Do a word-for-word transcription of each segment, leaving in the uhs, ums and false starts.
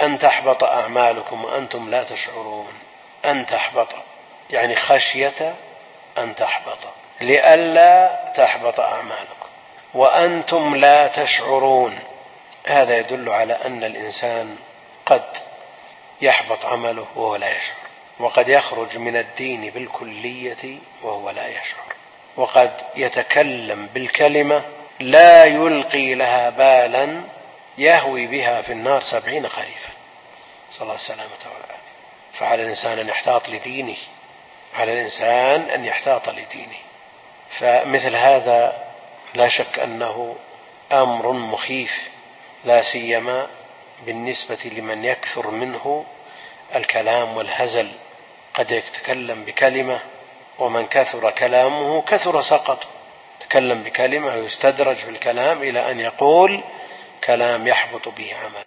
أن تحبط أعمالكم وأنتم لا تشعرون. أن تحبط يعني خشية أن تحبط، لئلا تحبط أعمالكم وأنتم لا تشعرون. هذا يدل على أن الإنسان قد يحبط عمله وهو لا يشعر، وقد يخرج من الدين بالكلية وهو لا يشعر، وقد يتكلم بالكلمة لا يلقي لها بالا يهوي بها في النار سبعين خريفا، صلى الله السلامة والعافية. فعلى الإنسان أن يحتاط لدينه، على الإنسان أن يحتاط لدينه. فمثل هذا لا شك أنه أمر مخيف، لا سيما بالنسبة لمن يكثر منه الكلام والهزل. قد يتكلم بكلمة ومن كثر كلامه كثر سقطه، تكلم بكلمة يستدرج في الكلام إلى أن يقول كلام يحبط به عمل.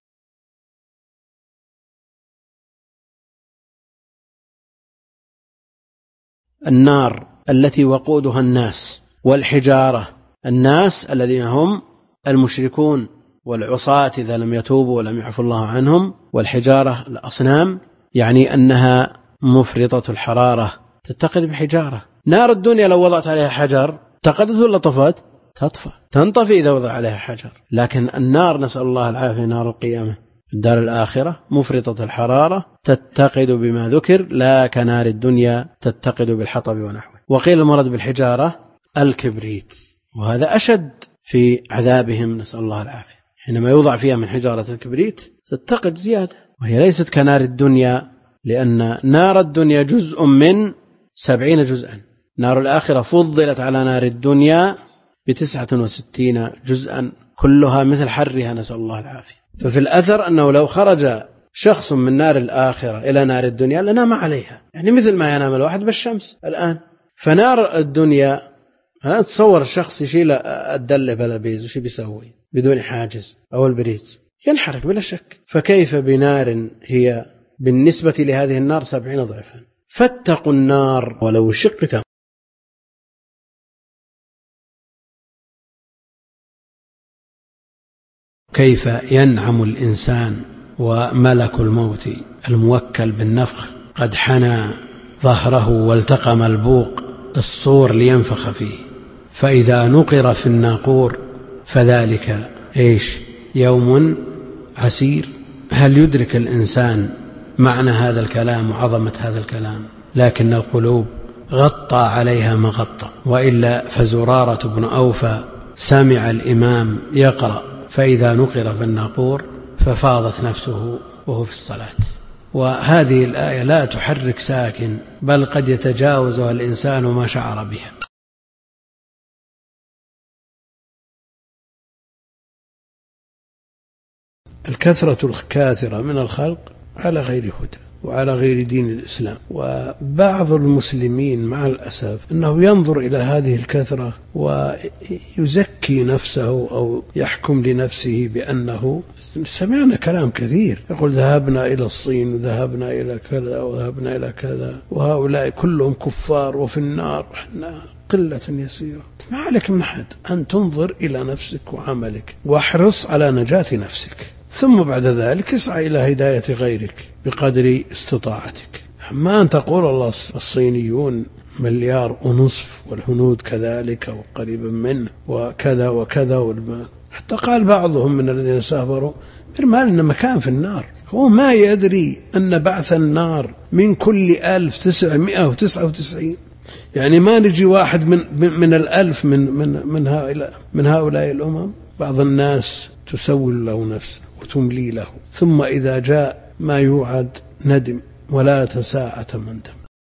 النار التي وقودها الناس والحجارة، الناس الذين هم المشركون والعصاة إذا لم يتوبوا ولم يعفو الله عنهم، والحجارة الأصنام، يعني أنها مفرطة الحرارة تتقد بحجارة. نار الدنيا لو وضعت عليها حجر تقدت ولا طفت؟ تطفى، تنطفي إذا وضع عليها حجر. لكن النار نسأل الله العافية، نار القيامة في الدار الآخرة مفرطة الحرارة تتقد بما ذكر، لا كنار الدنيا تتقد بالحطب ونحوه. وقيل المراد بالحجارة الكبريت، وهذا أشد في عذابهم نسأل الله العافية. حينما يوضع فيها من حجارة الكبريت تتقد زيادة، وهي ليست كنار الدنيا، لأن نار الدنيا جزء من سبعين جزءا، نار الآخرة فضلت على نار الدنيا بتسعة وستين جزءا كلها مثل حرها نسأل الله العافية. ففي الأثر أنه لو خرج شخص من نار الآخرة إلى نار الدنيا لنام عليها، يعني مثل ما ينام الواحد بالشمس الآن. فنار الدنيا الآن تصور الشخص يشيل الدلة بلا بيز وش بيسوي بدون حاجز أو البريد؟ ينحرق بلا شك. فكيف بنار هي بالنسبة لهذه النار سبعين ضعفا؟ فاتقوا النار ولو شق تمر. كيف ينعم الإنسان وملك الموت الموكل بالنفخ قد حنى ظهره والتقم البوق الصور لينفخ فيه، فإذا نقر في الناقور فذلك إيش يوم عسير. هل يدرك الإنسان معنى هذا الكلام وعظمة هذا الكلام؟ لكن القلوب غطى عليها ما غطى. وإلا فزرارة بن أوفى سمع الإمام يقرأ فإذا نقر في الناقور ففاضت نفسه وهو في الصلاة. وهذه الآية لا تحرك ساكن، بل قد يتجاوزها الإنسان ما شعر بها. الكثرة الكاثرة من الخلق على غير هدى وعلى غير دين الإسلام. وبعض المسلمين مع الأسف أنه ينظر إلى هذه الكثرة ويزكي نفسه أو يحكم لنفسه بأنه، سمعنا كلام كثير يقول ذهبنا إلى الصين وذهبنا إلى كذا وذهبنا إلى كذا وهؤلاء كلهم كفار وفي النار، احنا قلة يسيرة. ما عليك من أحد أن تنظر إلى نفسك وعملك واحرص على نجاة نفسك، ثم بعد ذلك اسعى إلى هداية غيرك بقدر استطاعتك. ما أن تقول الله الصينيون مليار ونصف والهنود كذلك وقريبا منه وكذا وكذا والما. حتى قال بعضهم من الذين سافروا ما لنا مكان في النار. هو ما يدري أن بعث النار من كل ألف تسعمائة وتسعة وتسعين، يعني ما نجي واحد من من الألف من من من هؤلاء من هؤلاء الأمم. بعض الناس تسول له نفسه وتملي له، ثم إذا جاء ما يوعد ندم ولا تساعة مندم.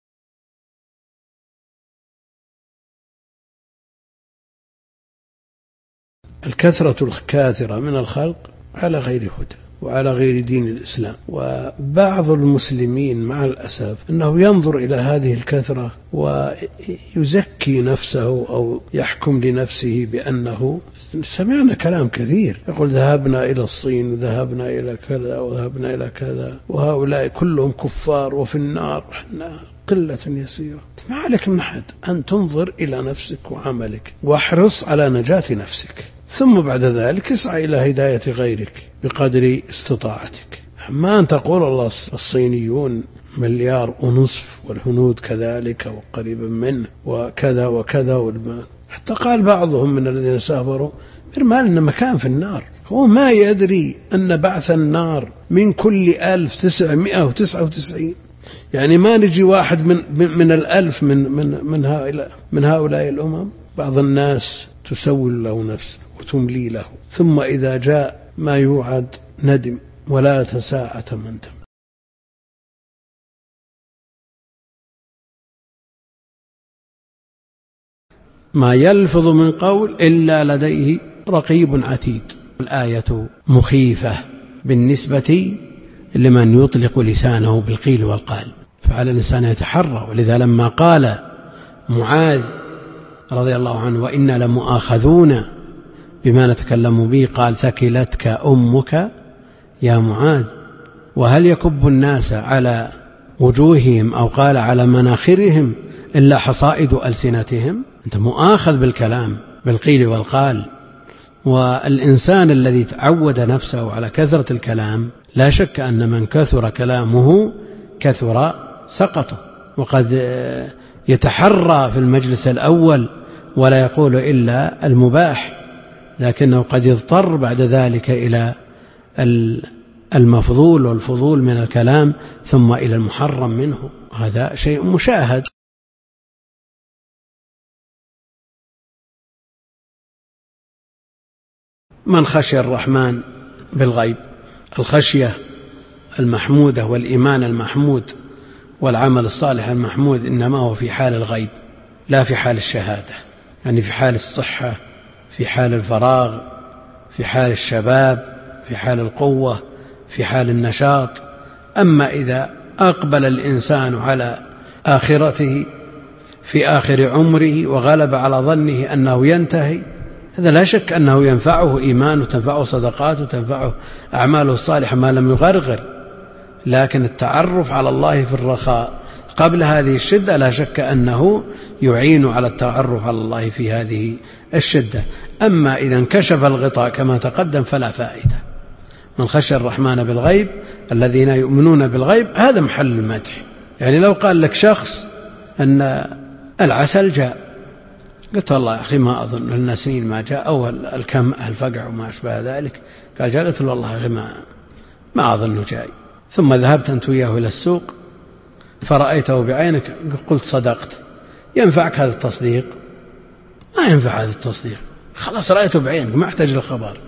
الكثرة الكاثرة من الخلق على غير هدى وعلى غير دين الإسلام. وبعض المسلمين مع الأسف أنه ينظر إلى هذه الكثرة ويزكي نفسه أو يحكم لنفسه بأنه، سمعنا كلام كثير يقول ذهبنا إلى الصين وذهبنا إلى كذا وذهبنا إلى كذا وهؤلاء كلهم كفار وفي النار، احنا قلة يسيرة. ما عليك من أحد أن تنظر إلى نفسك وعملك واحرص على نجاة نفسك، ثم بعد ذلك اسعى إلى هداية غيرك بقدر استطاعتك. ما أن تقول الله الصينيون مليار ونصف والهنود كذلك وقريبا منه وكذا وكذا، حتى قال بعضهم من الذين سافروا برمال إن مكان في النار. هو ما يدري أن بعث النار من كل ألف تسعمائة وتسعة وتسعين، يعني ما نجي واحد من من الألف من من من هؤلاء من هؤلاء الأمم. بعض الناس تسول له نفسه وتملي له، ثم إذا جاء ما يوعد ندم ولا تساءة مندم. ما يلفظ من قول إلا لديه رقيب عتيد. الآية مخيفة بالنسبة لمن يطلق لسانه بالقيل والقال، فعلى الإنسان يتحرى. ولذا لما قال معاذ رضي الله عنه وإنا لمؤاخذون بما نتكلم به، قال ثكلتك أمك يا معاذ. وهل يكب الناس على وجوههم أو قال على مناخرهم إلا حصائد ألسنتهم؟ أنت مؤاخذ بالكلام بالقيل والقال. والإنسان الذي تعود نفسه على كثرة الكلام لا شك أن من كثر كلامه كثر سقطه، وقد يتحرى في المجلس الأول ولا يقول إلا المباح، لكنه قد يضطر بعد ذلك إلى المفضول والفضول من الكلام ثم إلى المحرم منه. هذا شيء مشاهد. من خشي الرحمن بالغيب، الخشية المحمودة والإيمان المحمود والعمل الصالح المحمود إنما هو في حال الغيب لا في حال الشهادة، يعني في حال الصحة، في حال الفراغ، في حال الشباب، في حال القوة، في حال النشاط. أما إذا أقبل الإنسان على آخرته في آخر عمره وغلب على ظنه أنه ينتهي، هذا لا شك أنه ينفعه إيمانه، تنفعه صدقاته، تنفعه أعماله الصالحة ما لم يغرغر. لكن التعرف على الله في الرخاء قبل هذه الشدة لا شك أنه يعين على التعرف على الله في هذه الشدة. أما إذا انكشف الغطاء كما تقدم فلا فائدة. من خشى الرحمن بالغيب الذين يؤمنون بالغيب، هذا محل المدح. يعني لو قال لك شخص أن العسل جاء، قلت والله يا أخي ما أظن لنا سنين ما جاء، أو الكم الفقع وما أشبه ذلك، قال جاء، قلت والله يا أخي ما, ما أظنه جاي. ثم ذهبت أنت وياه إلى السوق فرأيته بعينك قلت صدقت، ينفعك هذا التصديق؟ ما ينفع هذا التصديق، خلاص رأيته بعينك ما احتاج الخبر.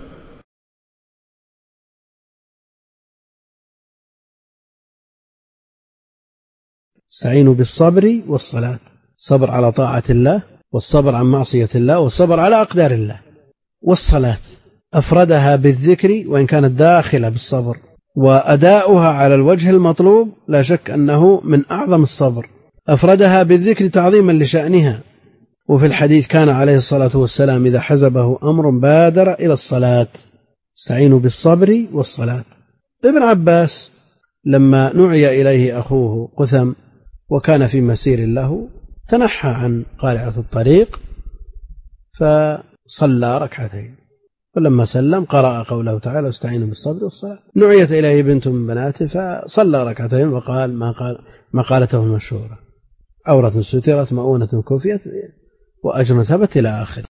استعينوا بالصبر والصلاة، صبر على طاعة الله، والصبر عن معصية الله، والصبر على أقدار الله. والصلاة أفردها بالذكر وإن كانت داخلة بالصبر، وأداؤها على الوجه المطلوب لا شك أنه من أعظم الصبر. أفردها بالذكر تعظيما لشأنها. وفي الحديث كان عليه الصلاة والسلام إذا حزبه أمر بادر إلى الصلاة. استعينوا بالصبر والصلاة. ابن عباس لما نعي إليه أخوه قثم وكان في مسير له تنحى عن قارعة الطريق فصلى ركعتين، ولما سلم قرأ قوله تعالى استعينوا بالصبر والصلاة. نعيت إليه بنت من بناته فصلى ركعتين وقال ما قال ما قالته المشهورة: عورة سترت مؤونة كفيت وأجر ثبت إلى آخر.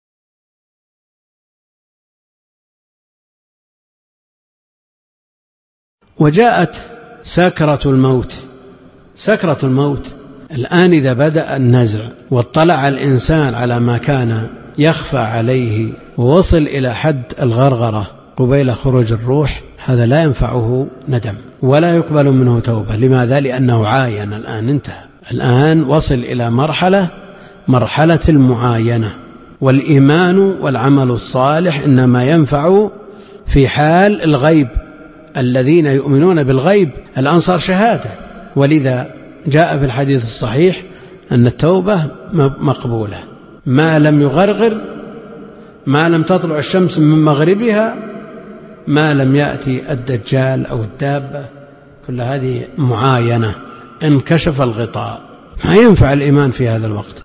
وجاءت سكرة الموت. سكرة الموت الآن إذا بدأ النزع واطلع الإنسان على ما كان يخفى عليه ووصل إلى حد الغرغرة قبيل خروج الروح، هذا لا ينفعه ندم ولا يقبل منه توبة. لماذا؟ لأنه عاين، الآن انتهى، الآن وصل إلى مرحلة مرحلة المعاينة. والإيمان والعمل الصالح إنما ينفع في حال الغيب. الذين يؤمنون بالغيب الآن صار شهادة، ولذا جاء في الحديث الصحيح أن التوبة مقبولة ما لم يغرغر، ما لم تطلع الشمس من مغربها، ما لم يأتي الدجال أو الدابة. كل هذه معاينة. انكشف الغطاء ما ينفع الإيمان في هذا الوقت.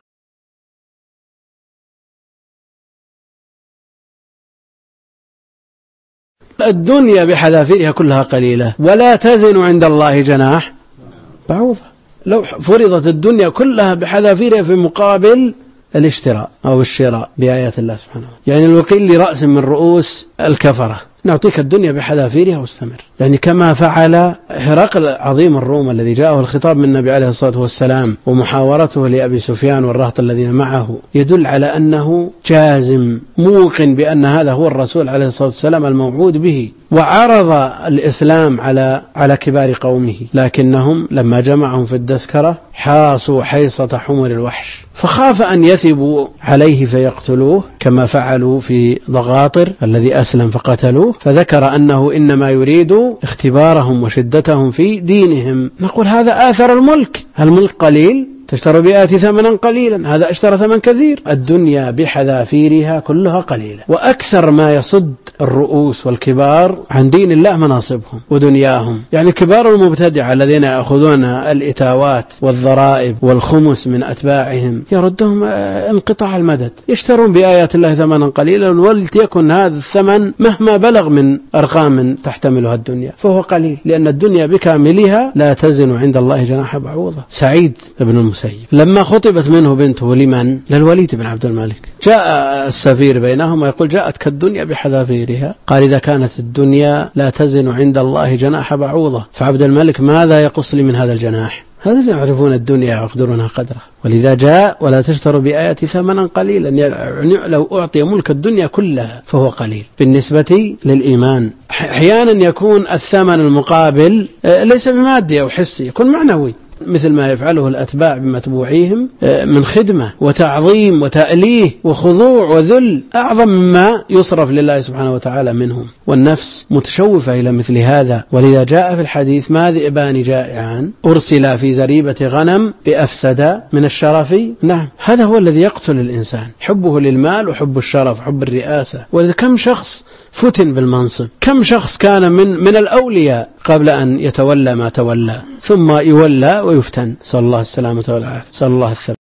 الدنيا بحذافيرها كلها قليلة ولا تزن عند الله جناح بعوضة. لو فرضت الدنيا كلها بحذافيرها في مقابل الاشتراء أو الشراء بآيات الله سبحانه، يعني الوكيل لرأس من رؤوس الكفرة، نعطيك الدنيا بحذافيرها واستمر، يعني كما فعل هرقل عظيم الروم الذي جاءه الخطاب من النبي عليه الصلاة والسلام ومحاورته لأبي سفيان والرهط الذين معه يدل على أنه جازم موقن بأن هذا هو الرسول عليه الصلاة والسلام الموعود به، وعرض الإسلام على على كبار قومه، لكنهم لما جمعهم في الدسكرة حاصوا حيصة حمر الوحش، فخاف أن يثبوا عليه فيقتلوه كما فعلوا في ضغاطر الذي أسلم فقتلوه، فذكر أنه إنما يريد اختبارهم وشدتهم في دينهم. نقول هذا آثر الملك، الملك قليل تشتري بآيات ثمنا قليلا، هذا اشترى ثمن كثير. الدنيا بحذافيرها كلها قليلة، وأكثر ما يصد الرؤوس والكبار عن دين الله مناصبهم ودنياهم، يعني كبار المبتدعة الذين يأخذون الإتاوات والضرائب والخمس من أتباعهم يردهم انقطاع المدد، يشترون بآيات الله ثمنا قليلا ولتكن هذا الثمن مهما بلغ من أرقام تحتملها الدنيا فهو قليل، لأن الدنيا بكاملها لا تزن عند الله جناح بعوضة. سعيد بن المسيب لما خطبت منه بنته لمن؟ للوليد بن عبد الملك، جاء السفير بينهما يقول جاءتك الدنيا بحذافيرها، قال إذا كانت الدنيا لا تزن عند الله جناح بعوضة فعبد الملك ماذا يقص لي من هذا الجناح؟ هذا اللي يعرفون الدنيا ويقدرونها قدره. ولذا جاء ولا تشتروا بآيات ثمنا قليلا، يعني لو أعطي ملك الدنيا كلها فهو قليل بالنسبة للإيمان. أحيانا يكون الثمن المقابل ليس بمادي أو حسي، يكون معنوي، مثل ما يفعله الأتباع بمتبوعيهم من خدمة وتعظيم وتأليه وخضوع وذل أعظم مما يصرف لله سبحانه وتعالى منهم، والنفس متشوفة إلى مثل هذا. ولذا جاء في الحديث ما ذئبان جائعان أرسلا في زريبة غنم بأفسد من الشرف. نعم، هذا هو الذي يقتل الإنسان، حبه للمال وحب الشرف حب الرئاسة. ولذا كم شخص فتن بالمنصب، كم شخص كان من من الأولياء قبل أن يتولى ما تولى ثم يولى ويفتن، صلى الله السلامة والعافية، صلى الله الثبات.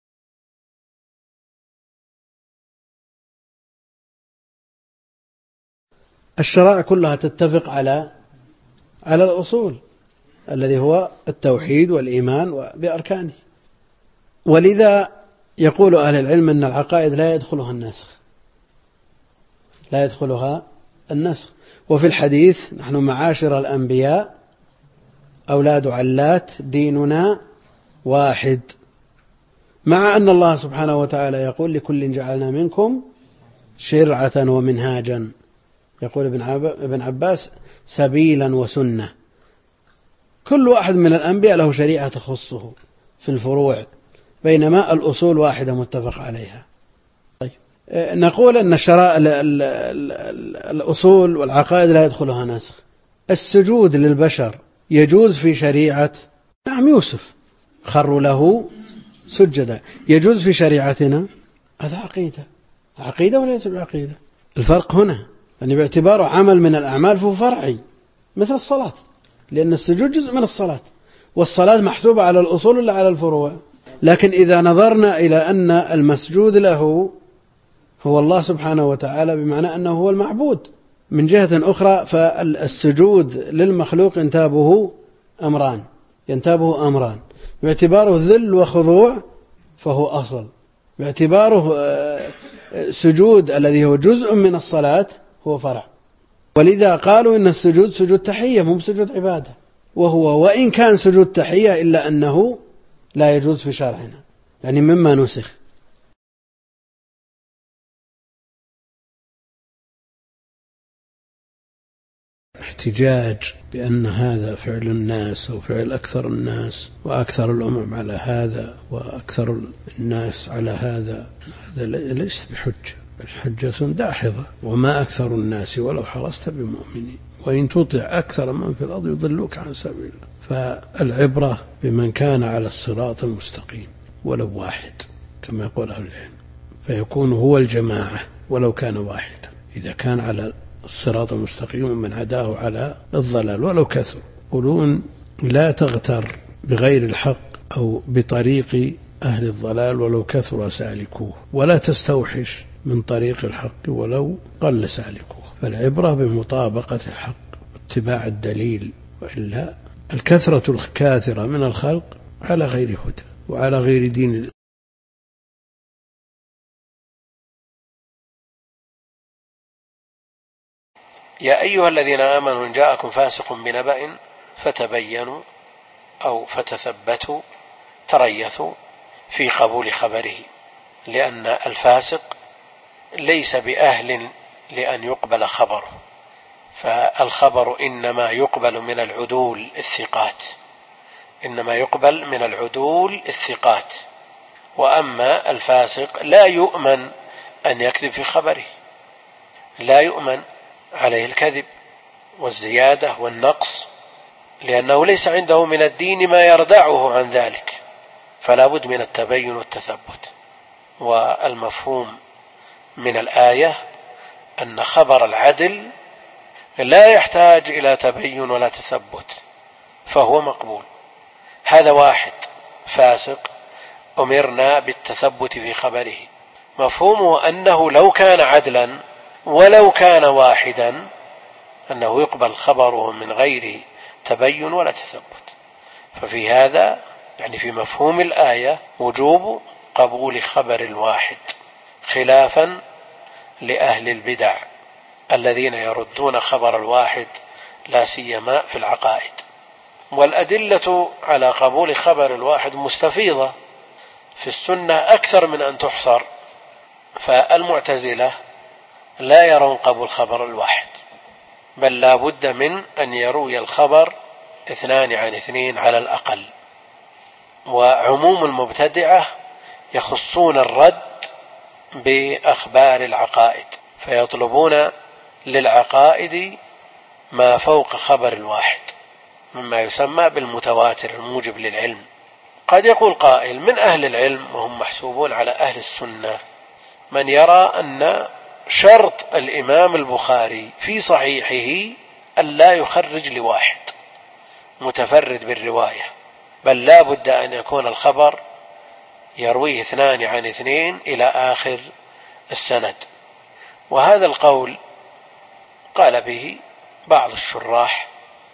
الشرائع كلها تتفق على على الأصول الذي هو التوحيد والإيمان بأركانه، ولذا يقول أهل العلم أن العقائد لا يدخلها النسخ، لا يدخلها النسخ. وفي الحديث نحن معاشر الأنبياء أولاد علات ديننا واحد، مع أن الله سبحانه وتعالى يقول لكل جعلنا منكم شرعة ومنهاجا، يقول ابن عباس سبيلا وسنة، كل واحد من الأنبياء له شريعة تخصه في الفروع، بينما الأصول واحدة متفق عليها. طيب. نقول أن الشرائع الأصول والعقائد لا يدخلها نسخ. السجود للبشر يجوز في شريعة نعم يوسف خروا له سجدا، يجوز في شريعتنا، هذا عقيدة، عقيدة وليس بعقيدة. الفرق هنا يعني باعتباره عمل من الأعمال فهو فرعي مثل الصلاة، لأن السجود جزء من الصلاة، والصلاة محسوبة على الأصول ولا على الفروع. لكن إذا نظرنا إلى أن المسجود له هو الله سبحانه وتعالى بمعنى أنه هو المعبود، من جهة أخرى فالسجود للمخلوق ينتابه أمران ينتابه أمران باعتباره ذل وخضوع فهو أصل، باعتباره سجود الذي هو جزء من الصلاة هو فرع. ولذا قالوا إن السجود سجود تحية مو سجود عبادة، وهو وإن كان سجود تحية إلا أنه لا يجوز في شرعنا، يعني مما نسخ. احتجاج بأن هذا فعل الناس أو فعل أكثر الناس وأكثر الأمم على هذا وأكثر الناس على هذا، هذا ليس بحجة، بل حجة داحضة. وما أكثر الناس ولو حرصت بمؤمنين وإن تطع أكثر من في الأرض يضلوك عن سبيل الله. فالعبرة بمن كان على الصراط المستقيم ولو واحد كما يقول أهل العلم، فيكون هو الجماعة ولو كان واحدا. إذا كان على الصراط المستقيم من عداه على الضلال ولو كثر. يقولون لا تغتر بغير الحق أو بطريق أهل الضلال ولو كثر سالكوه، ولا تستوحش من طريق الحق ولو قل سالكوه. فالعبرة بمطابقة الحق واتباع الدليل، وإلا الكثرة الكاثرة من الخلق على غير هدى وعلى غير دين الإسلام. يا أيها الذين آمنوا إن جاءكم فاسق بنبأ فتبينوا أو فتثبتوا تريثوا في قبول خبره، لأن الفاسق ليس بأهل لأن يقبل خبره، فالخبر إنما يقبل من العدول الثقات، إنما يقبل من العدول الثقات، وأما الفاسق لا يؤمن أن يكذب في خبره، لا يؤمن عليه الكذب والزيادة والنقص، لأنه ليس عنده من الدين ما يردعه عن ذلك، فلا بد من التبين والتثبت. والمفهوم من الآية أن خبر العدل لا يحتاج إلى تبين ولا تثبت فهو مقبول. هذا واحد فاسق أمرنا بالتثبت في خبره، مفهومه أنه لو كان عدلا ولو كان واحدا أنه يقبل خبره من غير تبين ولا تثبت. ففي هذا يعني في مفهوم الآية وجوب قبول خبر الواحد، خلافا لأهل البدع الذين يردون خبر الواحد لا سيما في العقائد. والأدلة على قبول خبر الواحد مستفيضة في السنة أكثر من أن تحصر، فالمعتزلة لا يرون قبول خبر الواحد، بل لا بد من أن يروي الخبر اثنان عن اثنين على الأقل. وعموم المبتدعة يخصون الرد بأخبار العقائد، فيطلبون للعقائد ما فوق خبر الواحد مما يسمى بالمتواتر الموجب للعلم. قد يقول قائل من أهل العلم وهم محسوبون على أهل السنة من يرى أن شرط الإمام البخاري في صحيحه أن لا يخرج لواحد متفرد بالرواية، بل لا بد أن يكون الخبر يرويه اثنان عن اثنين إلى آخر السند. وهذا القول قال به بعض الشراح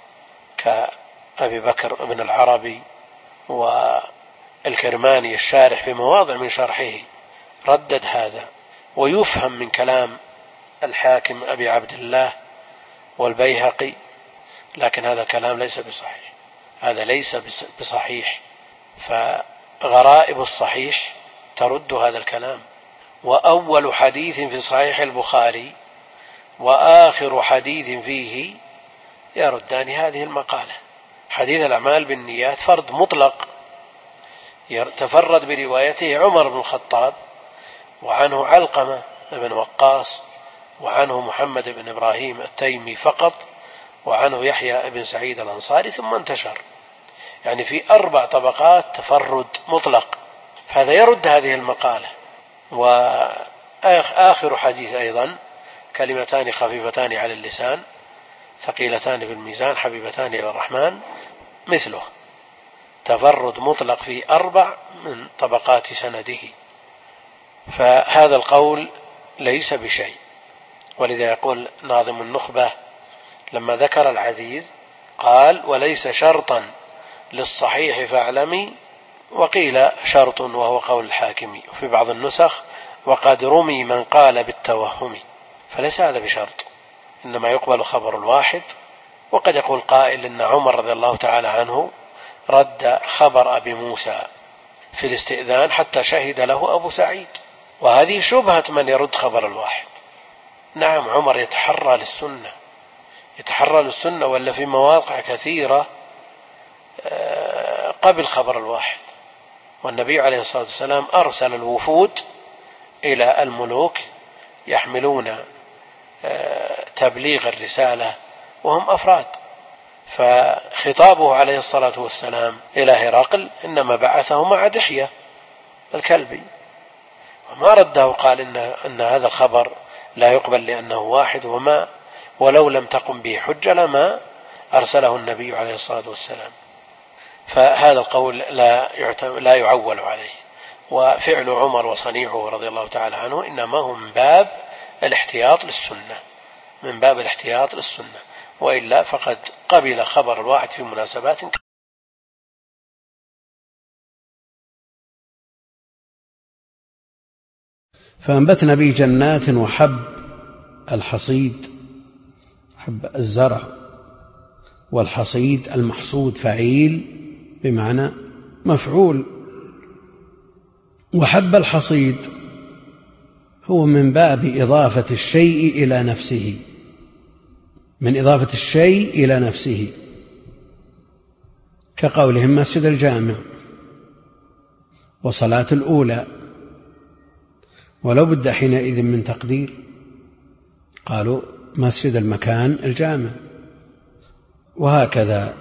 كأبي بكر بن العربي والكرماني الشارح في مواضع من شرحه ردد هذا، ويفهم من كلام الحاكم أبي عبد الله والبيهقي، لكن هذا الكلام ليس بصحيح، هذا ليس بصحيح، فغرائب الصحيح ترد هذا الكلام. وأول حديث في صحيح البخاري وآخر حديث فيه يردان هذه المقالة. حديث الأعمال بالنيات فرد مطلق تفرد بروايته عمر بن الخطاب، وعنه علقمة بن وقاص، وعنه محمد بن إبراهيم التيمي فقط، وعنه يحيى بن سعيد الأنصاري، ثم انتشر، يعني في أربع طبقات تفرد مطلق، فهذا يرد هذه المقالة. وآخر حديث أيضا كلمتان خفيفتان على اللسان ثقيلتان في الميزان حبيبتان إلى الرحمن مثله، تفرد مطلق في أربع من طبقات سنده، فهذا القول ليس بشيء. ولذا يقول ناظم النخبة لما ذكر العزيز قال وليس شرطا للصحيح فاعلمي، وقيل شرط وهو قول الحاكمي، وفي بعض النسخ وقد رمي من قال بالتوهم، فليس هذا بشرط، إنما يقبل خبر الواحد. وقد يقول قائل إن عمر رضي الله تعالى عنه رد خبر أبي موسى في الاستئذان حتى شهد له أبو سعيد، وهذه شبهة من يرد خبر الواحد. نعم عمر يتحرى للسنة، يتحرى للسنة، ولا في مواقع كثيرة قبل خبر الواحد، والنبي عليه الصلاة والسلام أرسل الوفود إلى الملوك يحملون تبليغ الرسالة وهم أفراد، فخطابه عليه الصلاة والسلام إلى هرقل إنما بعثه مع دحية الكلبي، وما رده وقال إن, إن هذا الخبر لا يقبل لأنه واحد، وما ولو لم تقم به حجة لما أرسله النبي عليه الصلاة والسلام. فهذا القول لا لا يعول عليه. وفعل عمر وصنيعه رضي الله تعالى عنه إنما هو من باب الاحتياط للسنة، من باب الاحتياط للسنة، وإلا فقد قبل خبر الواحد في مناسبات. فأنبتنا به جنات وحب الحصيد، حب الزرع، والحصيد المحصود فعيل بمعنى مفعول. وحب الحصيد هو من باب إضافة الشيء إلى نفسه، من إضافة الشيء إلى نفسه، كقولهم مسجد الجامع وصلاة الأولى، ولو بد حينئذ من تقدير قالوا مسجد المكان الجامع، وهكذا.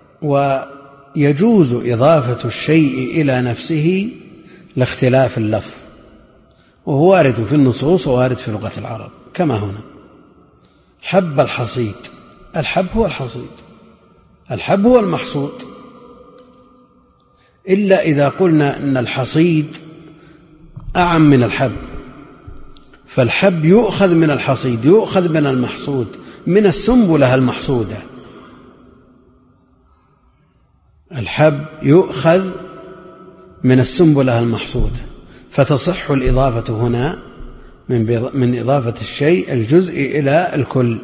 ويجوز إضافة الشيء إلى نفسه لاختلاف اللفظ، وهو وارد في النصوص ووارد في لغة العرب كما هنا. حب الحصيد، الحب هو الحصيد، الحب هو المحصود، إلا إذا قلنا أن الحصيد أعم من الحب، فالحب يؤخذ من الحصيد، يؤخذ من المحصود، من السنبلة المحصودة. الحب يؤخذ من السنبلة المحصودة، فتصح الإضافة هنا من إضافة الشيء الجزء إلى الكل.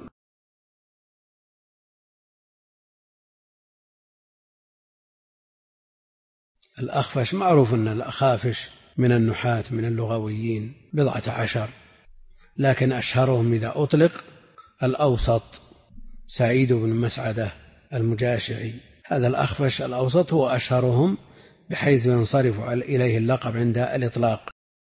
الأخفش معروف أن الأخافش من النحاة من اللغويين بضعة عشر، لكن أشهرهم إذا أطلق الأوسط سعيد بن مسعدة المجاشعي، هذا الأخفش الأوسط هو أشهرهم، بحيث ينصرف إليه اللقب عند الإطلاق.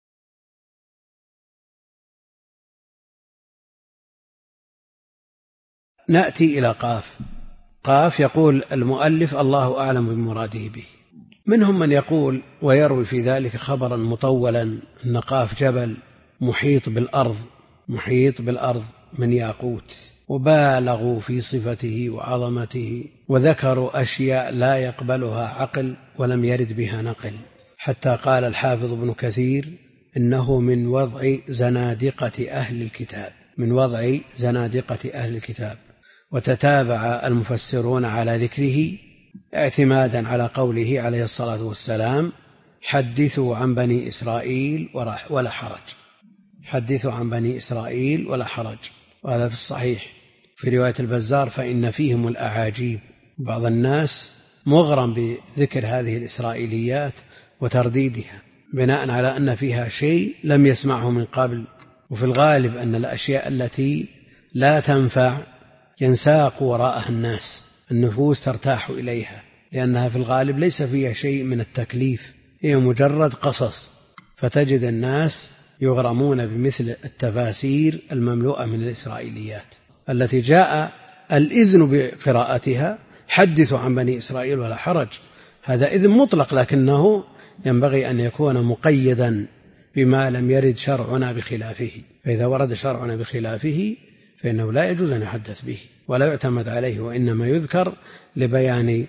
نأتي إلى قاف. قاف يقول المؤلف الله أعلم بمراده به. منهم من يقول ويروي في ذلك خبرا مطولا أن قاف جبل محيط بالأرض، محيط بالأرض من ياقوت، وبالغوا في صفته وعظمته، وذكروا أشياء لا يقبلها عقل ولم يرد بها نقل، حتى قال الحافظ ابن كثير إنه من وضع زنادقة أهل الكتاب، من وضع زنادقة أهل الكتاب. وتتابع المفسرون على ذكره اعتمادا على قوله عليه الصلاة والسلام حدثوا عن بني إسرائيل ولا حرج، حدثوا عن بني إسرائيل ولا حرج. وهذا في الصحيح. في رواية البزار فإن فيهم الأعاجيب. بعض الناس مغرم بذكر هذه الإسرائيليات وترديدها بناء على أن فيها شيء لم يسمعه من قبل، وفي الغالب أن الأشياء التي لا تنفع ينساق وراءها الناس، النفوس ترتاح إليها، لأنها في الغالب ليس فيها شيء من التكليف، هي مجرد قصص، فتجد الناس يغرمون بمثل التفاسير المملوءة من الإسرائيليات التي جاء الإذن بقراءتها حدثوا عن بني إسرائيل ولا حرج. هذا إذن مطلق، لكنه ينبغي أن يكون مقيدا بما لم يرد شرعنا بخلافه، فإذا ورد شرعنا بخلافه فإنه لا يجوز أن يحدث به ولا يعتمد عليه، وإنما يذكر لبيان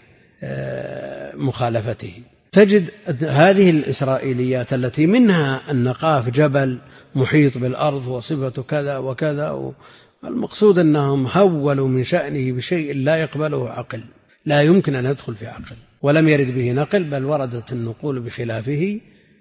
مخالفته. تجد هذه الإسرائيليات التي منها أن قاف جبل محيط بالأرض وصفة كذا وكذا، المقصود أنهم هولوا من شأنه بشيء لا يقبله عقل، لا يمكن أن يدخل في عقل، ولم يرد به نقل، بل وردت النقول بخلافه.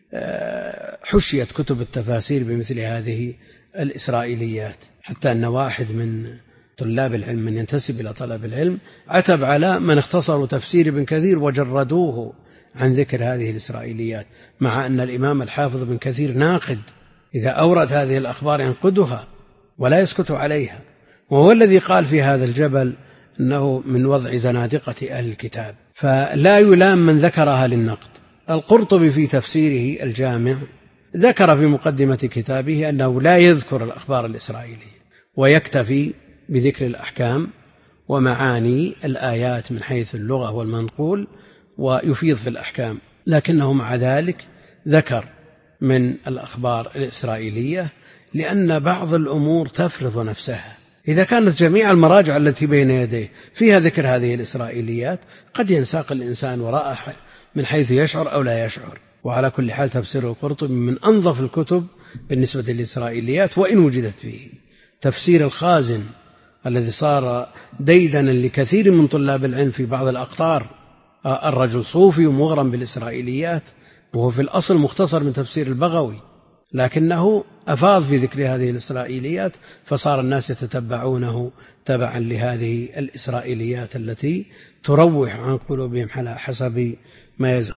حشيت كتب التفاسير بمثل هذه الإسرائيليات، حتى أن واحد من طلاب العلم من ينتسب إلى طلب العلم عتب على من اختصروا تفسير ابن كثير وجردوه عن ذكر هذه الإسرائيليات، مع أن الإمام الحافظ ابن كثير ناقد، إذا أورد هذه الأخبار ينقدها ولا يسكت عليها، وهو الذي قال في هذا الجبل أنه من وضع زنادقة أهل الكتاب، فلا يلام من ذكرها للنقد. القرطبي في تفسيره الجامع ذكر في مقدمة كتابه أنه لا يذكر الأخبار الإسرائيلية، ويكتفي بذكر الأحكام ومعاني الآيات من حيث اللغة والمنقول، ويفيض في الأحكام، لكنه مع ذلك ذكر من الأخبار الإسرائيلية لأن بعض الأمور تفرض نفسها. إذا كانت جميع المراجع التي بين يديه فيها ذكر هذه الإسرائيليات قد ينساق الإنسان وراءها من حيث يشعر أو لا يشعر. وعلى كل حال تفسير القرطبي من أنظف الكتب بالنسبة للإسرائيليات وإن وجدت فيه، تفسير الخازن الذي صار ديدنا لكثير من طلاب العلم في بعض الأقطار. الرجل صوفي ومغرم بالإسرائيليات، وهو في الأصل مختصر من تفسير البغوي، لكنه أفاض في ذكر هذه الإسرائيليات، فصار الناس يتتبعونه تبعا لهذه الإسرائيليات التي تروح عن قلوبهم على حسب ما يزعم.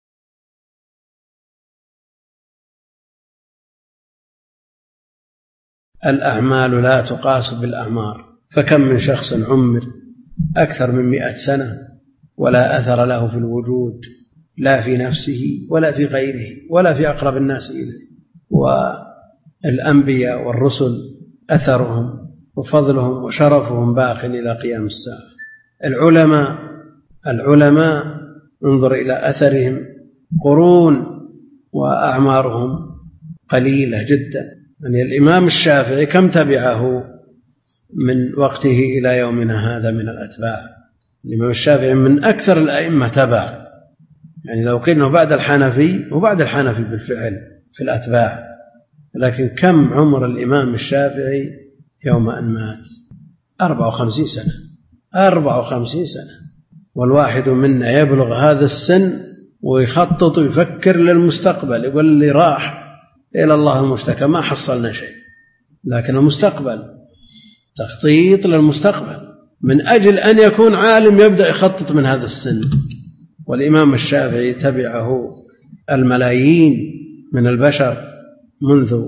الأعمال لا تقاس بالأعمار، فكم من شخص عمر أكثر من مئة سنة ولا أثر له في الوجود، لا في نفسه ولا في غيره ولا في أقرب الناس إليه. والأنبياء والرسل أثرهم وفضلهم وشرفهم باق إلى قيام الساعة. العلماء العلماء انظر إلى أثرهم قرون وأعمارهم قليلة جدا. يعني الإمام الشافعي كم تبعه من وقته إلى يومنا هذا من الأتباع؟ الإمام الشافعي من أكثر الأئمة تبع، يعني لو قلنا بعد الحنفي وبعد الحنفي بالفعل في الأتباع، لكن كم عمر الإمام الشافعي يوم أن مات؟ أربع وخمسين سنة أربع وخمسين سنة. والواحد منا يبلغ هذا السن ويخطط ويفكر للمستقبل، يقول لي راح إلى الله المشتكى ما حصلنا شيء، لكن المستقبل تخطيط للمستقبل من أجل أن يكون عالم يبدأ يخطط من هذا السن. والإمام الشافعي تبعه الملايين من البشر منذ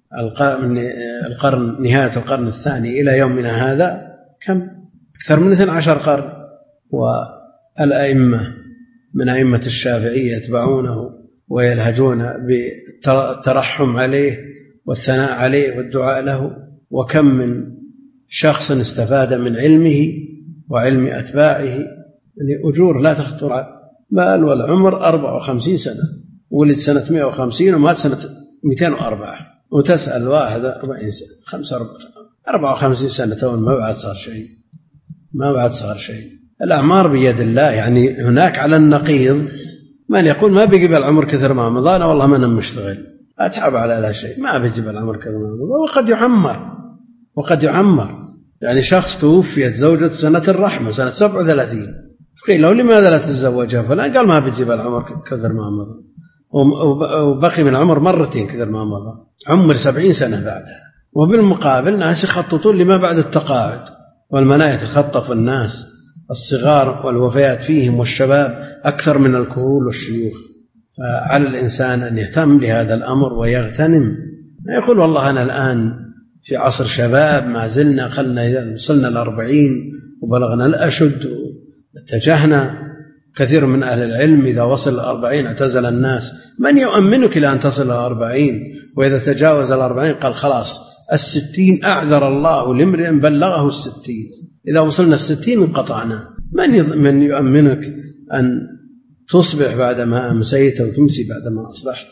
القرن نهاية القرن الثاني إلى يومنا هذا، كم أكثر من اثني عشر قرن. والأئمة من أئمة الشافعية يتبعونه ويلهجون بالترحم عليه والثناء عليه والدعاء له. وكم من شخص استفاد من علمه وعلم أتباعه، يعني أجور لا تخطر بال. والعمر أربع وخمسين سنة، ولد سنة مئة وخمسين ومات سنة مئتين وأربعة، وتسأل واحد أربعين سنة خمسة أربع وخمسين سنة ما بعد صار شيء ما بعد صار شيء. الأعمار بيد الله. يعني هناك على النقيض من يقول ما بيجي بالعمر كثر ما مضى، أنا والله ما أنا مشتغل أتعب على لا شيء، ما بيجي بالعمر كثر ما مضى. وقد يعمر وقد يعمر يعني شخص توفيت زوجة سنة الرحمة سنة سبع وثلاثين، قيل له لماذا لا تتزوجها؟ فلان قال ما بيجي بالعمر كثر ما مضى، وبقي من العمر مرتين كثر ما مضى، عمر سبعين سنة بعدها. وبالمقابل ناس يخططون لما بعد التقاعد، والمناية تخطف الناس الصغار والوفيات فيهم والشباب أكثر من الكهول والشيوخ. فعلى الإنسان أن يهتم لهذا الأمر ويغتنم، يقول والله أنا الآن في عصر شباب ما زلنا، خلنا وصلنا الأربعين وبلغنا الأشد واتجهنا. كثير من أهل العلم إذا وصل الأربعين اعتزل الناس. من يؤمنك إلى أن تصل الأربعين؟ وإذا تجاوز الأربعين قال خلاص الستين أعذر الله لامرئ بلغه الستين، إذا وصلنا الستين انقطعنا. من من يؤمنك أن تصبح بعدما أمسيت وتمسي بعدما أصبحت؟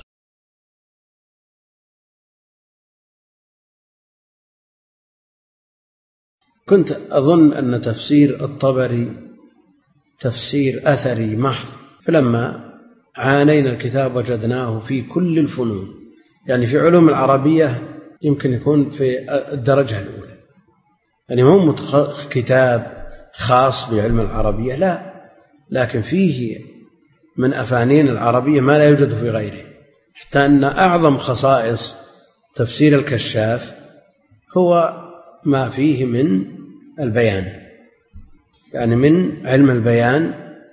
كنت أظن أن تفسير الطبري تفسير أثري محض، فلما عانينا الكتاب وجدناه في كل الفنون، يعني في علوم العربية يمكن يكون في الدرجة الأولى، يعني مو كتاب خاص بعلم العربية لا، لكن فيه من أفانين العربية ما لا يوجد في غيره. حتى أن أعظم خصائص تفسير الكشاف هو ما فيه من البيان، يعني من علم البيان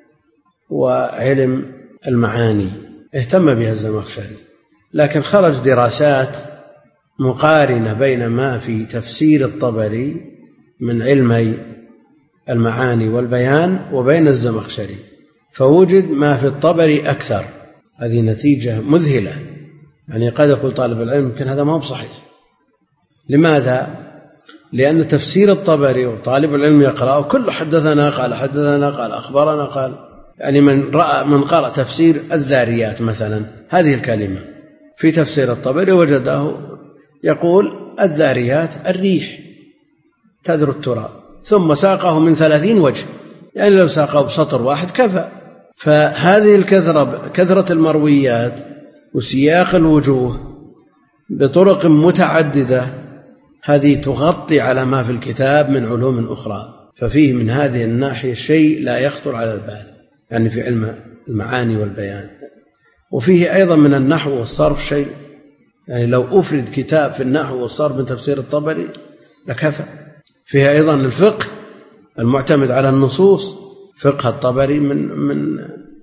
وعلم المعاني اهتم بها الزمخشري. لكن خرج دراسات مقارنة بين ما في تفسير الطبري من علمي المعاني والبيان وبين الزمخشري، فوجد ما في الطبري أكثر. هذه نتيجة مذهلة. يعني قد يقول طالب العلم يمكن هذا ما هو صحيح. لماذا؟ لأن تفسير الطبري وطالب العلم يقرأ كل حدثنا قال حدثنا قال أخبرنا قال، يعني من رأى من قرأ تفسير الذاريات مثلا هذه الكلمة في تفسير الطبري وجده يقول الذاريات الريح تذر التراب، ثم ساقه من ثلاثين وجه، يعني لو ساقه بسطر واحد كفى. فهذه الكثرة كثرة المرويات وسياق الوجوه بطرق متعددة هذه تغطي على ما في الكتاب من علوم أخرى، ففيه من هذه الناحية شيء لا يخطر على البال، يعني في علم المعاني والبيان. وفيه أيضا من النحو والصرف شيء، يعني لو أفرد كتاب في النحو والصرف من تفسير الطبري لكفى. فيها أيضا الفقه المعتمد على النصوص، فقه الطبري من من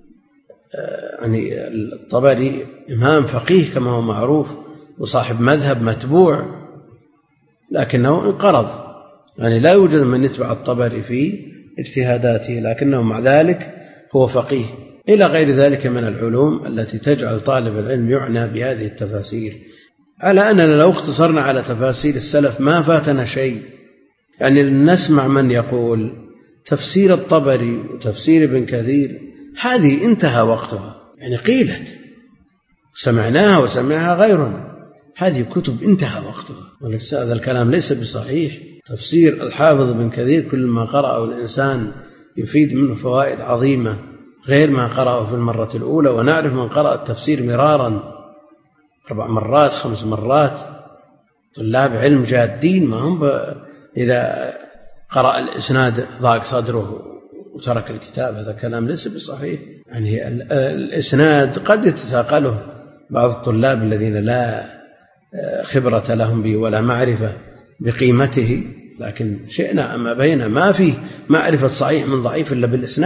يعني الطبري إمام فقيه كما هو معروف وصاحب مذهب متبوع، لكنه انقرض، يعني لا يوجد من يتبع الطبري في اجتهاداته، لكنه مع ذلك هو فقيه. إلى غير ذلك من العلوم التي تجعل طالب العلم يعنى بهذه التفاسير، على أننا لو اقتصرنا على تفاسير السلف ما فاتنا شيء. يعني نسمع من يقول تفسير الطبري وتفسير ابن كثير هذه انتهى وقتها، يعني قيلت سمعناها وسمعها غيرنا، هذه كتب انتهى وقتها، وليس هذا الكلام ليس بصحيح. تفسير الحافظ ابن كثير كل ما قرأه الإنسان يفيد منه فوائد عظيمة غير ما قرأه في المرة الأولى. ونعرف من قرأ التفسير مرارا أربع مرات خمس مرات، طلاب علم جادين، ما هم إذا قرأ الإسناد ضاق صدره وترك الكتاب، هذا كلام ليس بصحيح. يعني الإسناد قد يتثاقله بعض الطلاب الذين لا خبرة لهم به ولا معرفة بقيمته، لكن شئنا أما بينا ما فيه معرفة صحيح من ضعيف إلا بالإسناد.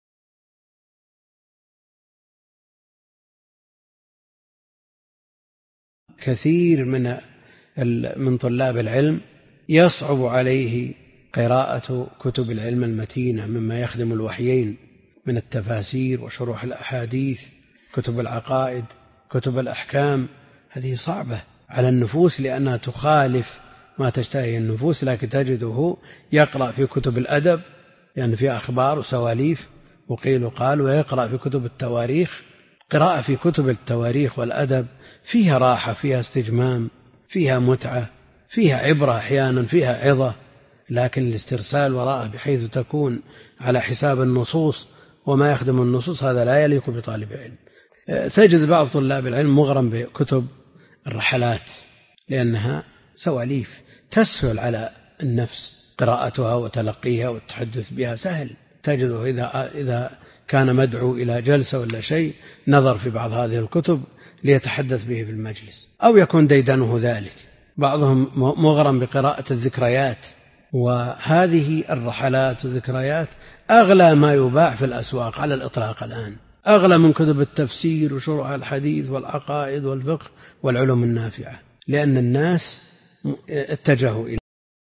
كثير من من طلاب العلم يصعب عليه قراءة كتب العلم المتينة مما يخدم الوحيين من التفاسير وشروح الأحاديث، كتب العقائد، كتب الأحكام. هذه صعبة على النفوس لأنها تخالف ما تشتهي النفوس، لكن تجده يقرأ في كتب الأدب يعني في أخبار وسواليف وقيل وقال، ويقرأ في كتب التواريخ. قراءة في كتب التواريخ والأدب فيها راحة، فيها استجمام، فيها متعة، فيها عبرة أحيانا، فيها عظة، لكن الاسترسال وراءه بحيث تكون على حساب النصوص وما يخدم النصوص هذا لا يليق بطالب العلم. تجد بعض طلاب العلم مغرم بكتب الرحلات لأنها سواليف تسهل على النفس قراءتها وتلقيها والتحدث بها سهل. تجده إذا, إذا كان مدعو إلى جلسة ولا شيء نظر في بعض هذه الكتب ليتحدث به في المجلس، أو يكون ديدنه ذلك. بعضهم مغرم بقراءة الذكريات، وهذه الرحلات والذكريات أغلى ما يباع في الأسواق على الإطلاق الآن، أغلى من كتب التفسير وشروح الحديث والعقائد والفقه والعلوم النافعة، لأن الناس اتجهوا إليه.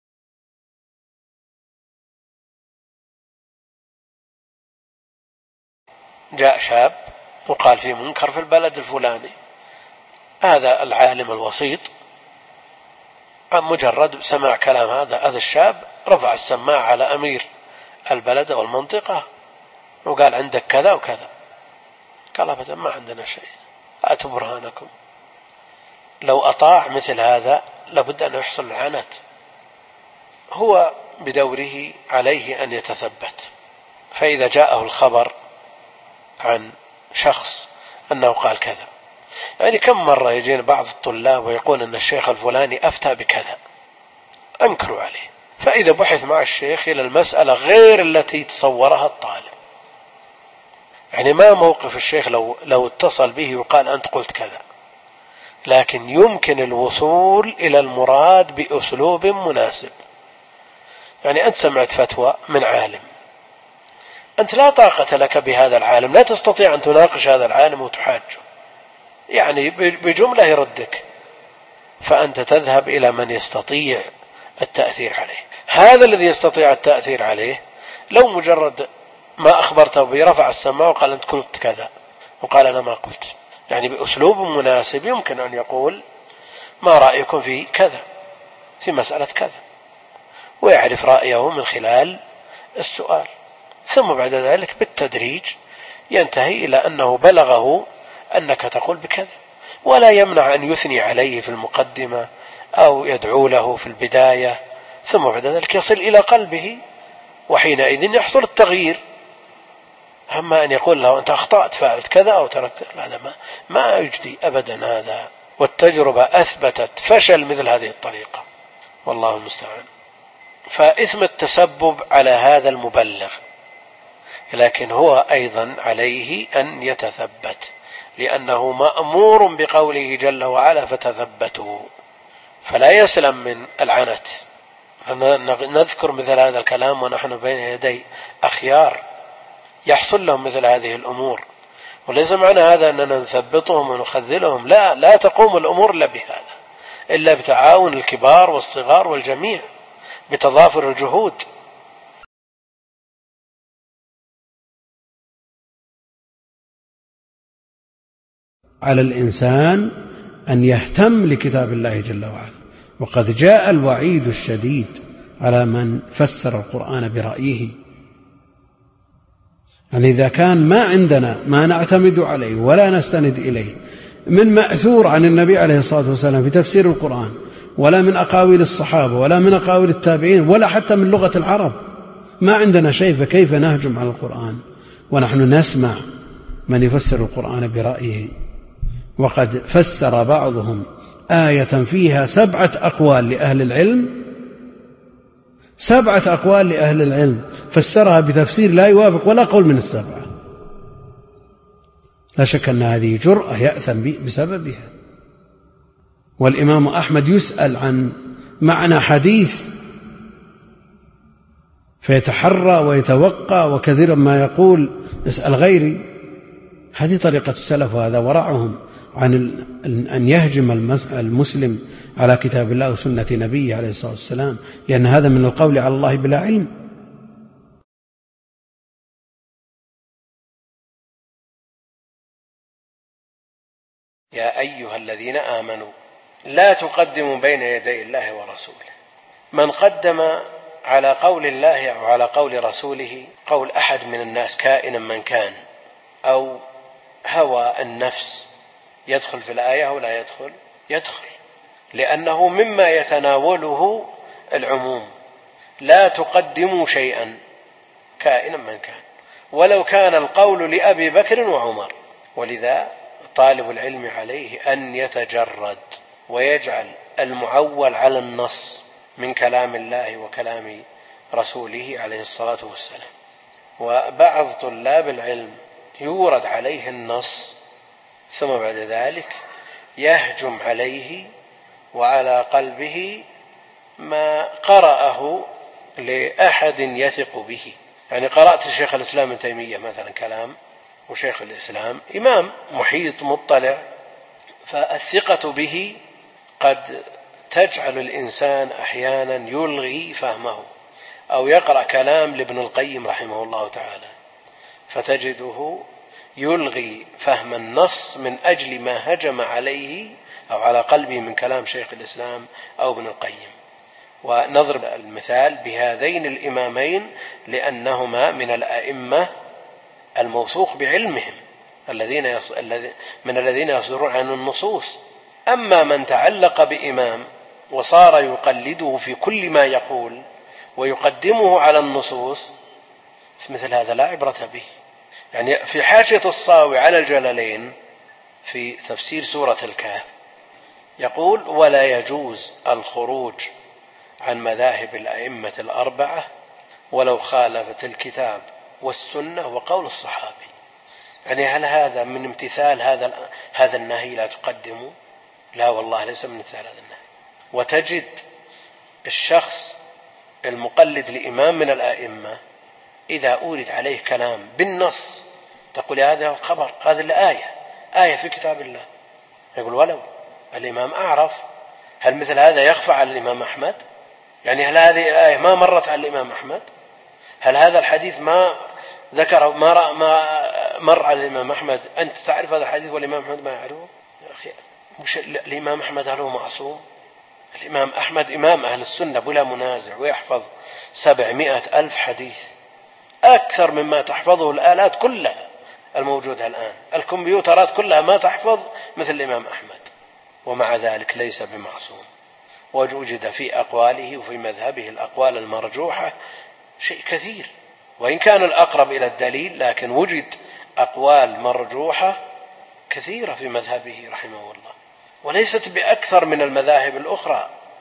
جاء شاب وقال في منكر في البلد الفلاني، هذا العالم الوسيط عن مجرد سماع كلام هذا هذا الشاب رفع السماعة على أمير البلد أو المنطقة وقال عندك كذا وكذا. قال أبدا ما عندنا شيء، أتوا برهانكم. لو أطاع مثل هذا لابد أن يحصل العنات. هو بدوره عليه أن يتثبت، فإذا جاءه الخبر عن شخص أنه قال كذا، يعني كم مرة يجينا بعض الطلاب ويقول أن الشيخ الفلاني أفتى بكذا، أنكروا عليه، فإذا بحث مع الشيخ إلى المسألة غير التي تصورها الطالب. يعني ما موقف الشيخ لو, لو اتصل به وقال أنت قلت كذا، لكن يمكن الوصول إلى المراد بأسلوب مناسب. يعني أنت سمعت فتوى من عالم، أنت لا طاقة لك بهذا العالم، لا تستطيع أن تناقش هذا العالم وتحاجه، يعني بجملة يردك، فأنت تذهب إلى من يستطيع التأثير عليه. هذا الذي يستطيع التأثير عليه لو مجرد ما أخبرته برفع السماء وقال أنت قلت كذا وقال أنا ما قلت، يعني بأسلوب مناسب يمكن أن يقول ما رأيكم في كذا في مسألة كذا، ويعرف رأيه من خلال السؤال، ثم بعد ذلك بالتدريج ينتهي إلى أنه بلغه أنك تقول بكذا، ولا يمنع أن يثني عليه في المقدمة أو يدعو له في البداية، ثم بعد ذلك يصل إلى قلبه، وحينئذ يحصل التغيير. أما أن يقول له أنت أخطأت فعلت كذا أو تركت، لا ما, ما يجدي أبدا هذا. والتجربة أثبتت فشل مثل هذه الطريقة، والله المستعان. فإثم التسبب على هذا المبلغ، لكن هو أيضا عليه أن يتثبت، لأنه مأمور بقوله جل وعلا فتثبتوا، فلا يسلم من العنت. نذكر مثل هذا الكلام ونحن بين يدي أخيار يحصل لهم مثل هذه الأمور، وليس معنى هذا أننا نثبطهم ونخذلهم، لا لا تقوم الأمور إلا بهذا، إلا بتعاون الكبار والصغار والجميع، بتضافر الجهود. على الإنسان أن يهتم لكتاب الله جل وعلا، وقد جاء الوعيد الشديد على من فسر القرآن برأيه. يعني إذا كان ما عندنا ما نعتمد عليه ولا نستند إليه من مأثور عن النبي عليه الصلاة والسلام في تفسير القرآن، ولا من أقاويل الصحابة، ولا من أقاويل التابعين، ولا حتى من لغة العرب، ما عندنا شيء، فكيف نهجم على القرآن ونحن نسمع من يفسر القرآن برأيه؟ وقد فسر بعضهم آية فيها سبعة أقوال لأهل العلم، سبعة أقوال لأهل العلم فسرها بتفسير لا يوافق ولا قول من السبعة. لا شك أن هذه جرأة يأثم بسببها. والإمام أحمد يسأل عن معنى حديث فيتحرى ويتوقع، وكثيرا ما يقول اسأل غيري. هذه طريقة السلف، وهذا ورعهم عن أن يهجم المسلم على كتاب الله وسنة نبيه عليه الصلاة والسلام، لأن هذا من القول على الله بلا علم. يا أيها الذين آمنوا لا تقدموا بين يدي الله ورسوله. من قدم على قول الله أو على قول رسوله قول أحد من الناس كائنا من كان، أو هوى النفس، يدخل في الآية أو لا يدخل؟ يدخل، لأنه مما يتناوله العموم. لا تقدموا شيئا كائنا من كان، ولو كان القول لأبي بكر وعمر. ولذا طالب العلم عليه أن يتجرد ويجعل المعول على النص من كلام الله وكلام رسوله عليه الصلاة والسلام. وبعض طلاب العلم يورد عليه النص ثم بعد ذلك يهجم عليه وعلى قلبه ما قرأه لأحد يثق به. يعني قرأت الشيخ الإسلام ابن تيمية مثلا كلام، وشيخ الإسلام إمام محيط مطلع، فالثقة به قد تجعل الإنسان أحيانا يلغي فهمه، أو يقرأ كلام لابن القيم رحمه الله تعالى فتجده يلغي فهم النص من أجل ما هجم عليه أو على قلبه من كلام شيخ الإسلام أو ابن القيم. ونضرب المثال بهذين الإمامين لأنهما من الأئمة الموثوق بعلمهم الذين من الذين يصدرون عن النصوص. أما من تعلق بإمام وصار يقلده في كل ما يقول ويقدمه على النصوص، مثل هذا لا عبرة به. يعني في حاشية الصاوي على الجلالين في تفسير سورة الكهف يقول: ولا يجوز الخروج عن مذاهب الأئمة الأربعة ولو خالفت الكتاب والسنة وقول الصحابي. يعني هل هذا من امتثال هذا هذا النهي لا تقدموا؟ لا والله ليس من امتثال هذا النهي. وتجد الشخص المقلد لإمام من الأئمة إذا أورد عليه كلام بالنص تقول هذا الخبر، هذه الآية آية في كتاب الله، يقول ولو الإمام أعرف. هل مثل هذا يخفى على الإمام أحمد؟ يعني هل هذه الآية ما مرت على الإمام أحمد؟ هل هذا الحديث ما ذكر ما ما مر على الإمام أحمد أنت تعرف هذا الحديث والإمام أحمد ما يعرفه؟ يا أخي مش الإمام أحمد هل هو معصوم؟ الإمام أحمد إمام أهل السنة بلا منازع، ويحفظ سبعمائة ألف حديث، أكثر مما تحفظه الآلات كلها الموجودة الآن. الكمبيوترات كلها ما تحفظ مثل الإمام أحمد، ومع ذلك ليس بمعصوم. ووجد في أقواله وفي مذهبه الأقوال المرجوحة شيء كثير، وإن كان الأقرب إلى الدليل لكن وجد أقوال مرجوحة كثيرة في مذهبه رحمه الله، وليست بأكثر من المذاهب الأخرى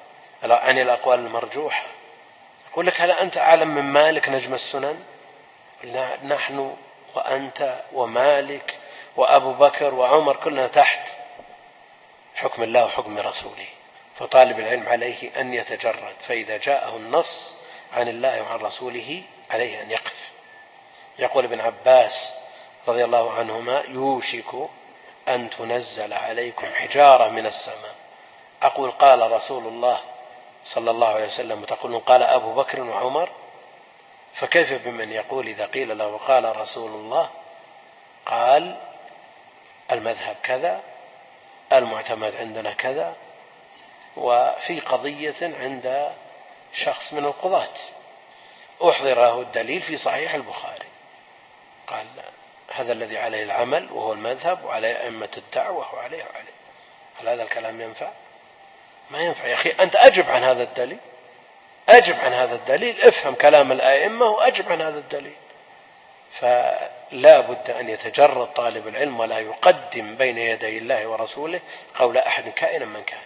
عن الأقوال المرجوحة. يقول لك: هل أنت أعلم من مالك نجم السنن؟ نحن وأنت ومالك وأبو بكر وعمر كلنا تحت حكم الله وحكم رسوله. فطالب العلم عليه أن يتجرد، فإذا جاءه النص عن الله وعن رسوله عليه أن يقف. يقول ابن عباس رضي الله عنهما: يوشك أن تنزل عليكم حجارة من السماء. أقول: قال رسول الله صلى الله عليه وسلم، وتقولون قال أبو بكر وعمر؟ فكيف بمن يقول إذا قيل له قال رسول الله قال المذهب كذا، المعتمد عندنا كذا. وفي قضية عند شخص من القضاة أحضر له الدليل في صحيح البخاري، قال: هذا الذي عليه العمل وهو المذهب وعليه أئمة الدعوة وعليه وعليه. هل هذا الكلام ينفع؟ ما ينفع يا أخي. أنت أجب عن هذا الدليل، أجب عن هذا الدليل، افهم كلام الأئمة وأجب عن هذا الدليل. فلا بد أن يتجرد طالب العلم ولا يقدم بين يدي الله ورسوله قول أحد كائنا من كان.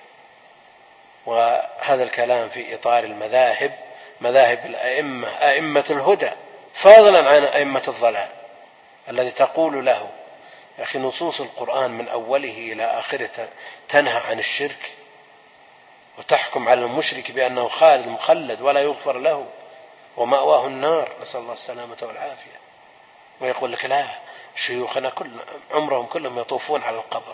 وهذا الكلام في إطار المذاهب، مذاهب الأئمة، أئمة الهدى، فضلا عن أئمة الضلال، الذي تقول له: يا أخي نصوص القرآن من أوله إلى آخره تنهى عن الشرك، وتحكم على المشرك بأنه خالد مخلد ولا يغفر له ومأواه النار، نسأل الله السلامة والعافية. ويقول لك: لا، شيوخنا كل عمرهم كلهم يطوفون على القبر.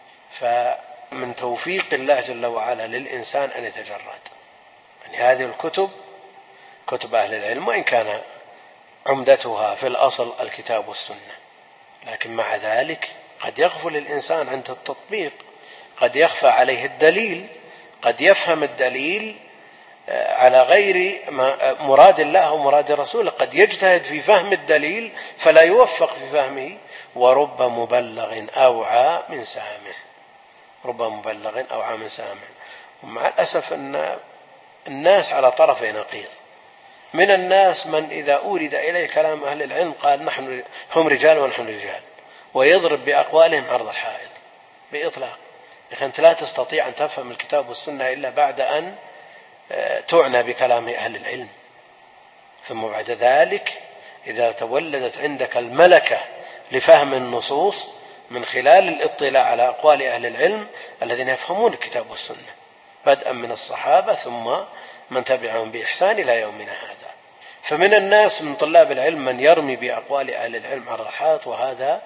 فمن توفيق الله جل وعلا للإنسان أن يتجرد. يعني هذه الكتب كتب أهل العلم، وإن كان عمدتها في الأصل الكتاب والسنة، لكن مع ذلك قد يغفل الإنسان عند التطبيق، قد يخفى عليه الدليل، قد يفهم الدليل على غير مراد الله ومراد رسوله، قد يجتهد في فهم الدليل فلا يوفق في فهمه. ورب مبلغ أوعى من سامع، رب مبلغ أوعى من سامع. ومع الأسف أن الناس على طرفي نقيض. من الناس من إذا أورد إليه كلام أهل العلم قال نحن هم رجال ونحن رجال، ويضرب بأقوالهم عرض الحائط بإطلاق. لكن أنت لا تستطيع أن تفهم الكتاب والسنة إلا بعد أن تعنى بكلام أهل العلم. ثم بعد ذلك إذا تولدت عندك الملكة لفهم النصوص من خلال الاطلاع على أقوال أهل العلم الذين يفهمون الكتاب والسنة، بدءا من الصحابة ثم من تبعهم بإحسان إلى يومنا هذا. فمن الناس من طلاب العلم من يرمي بأقوال أهل العلم عرض الحائط، وهذا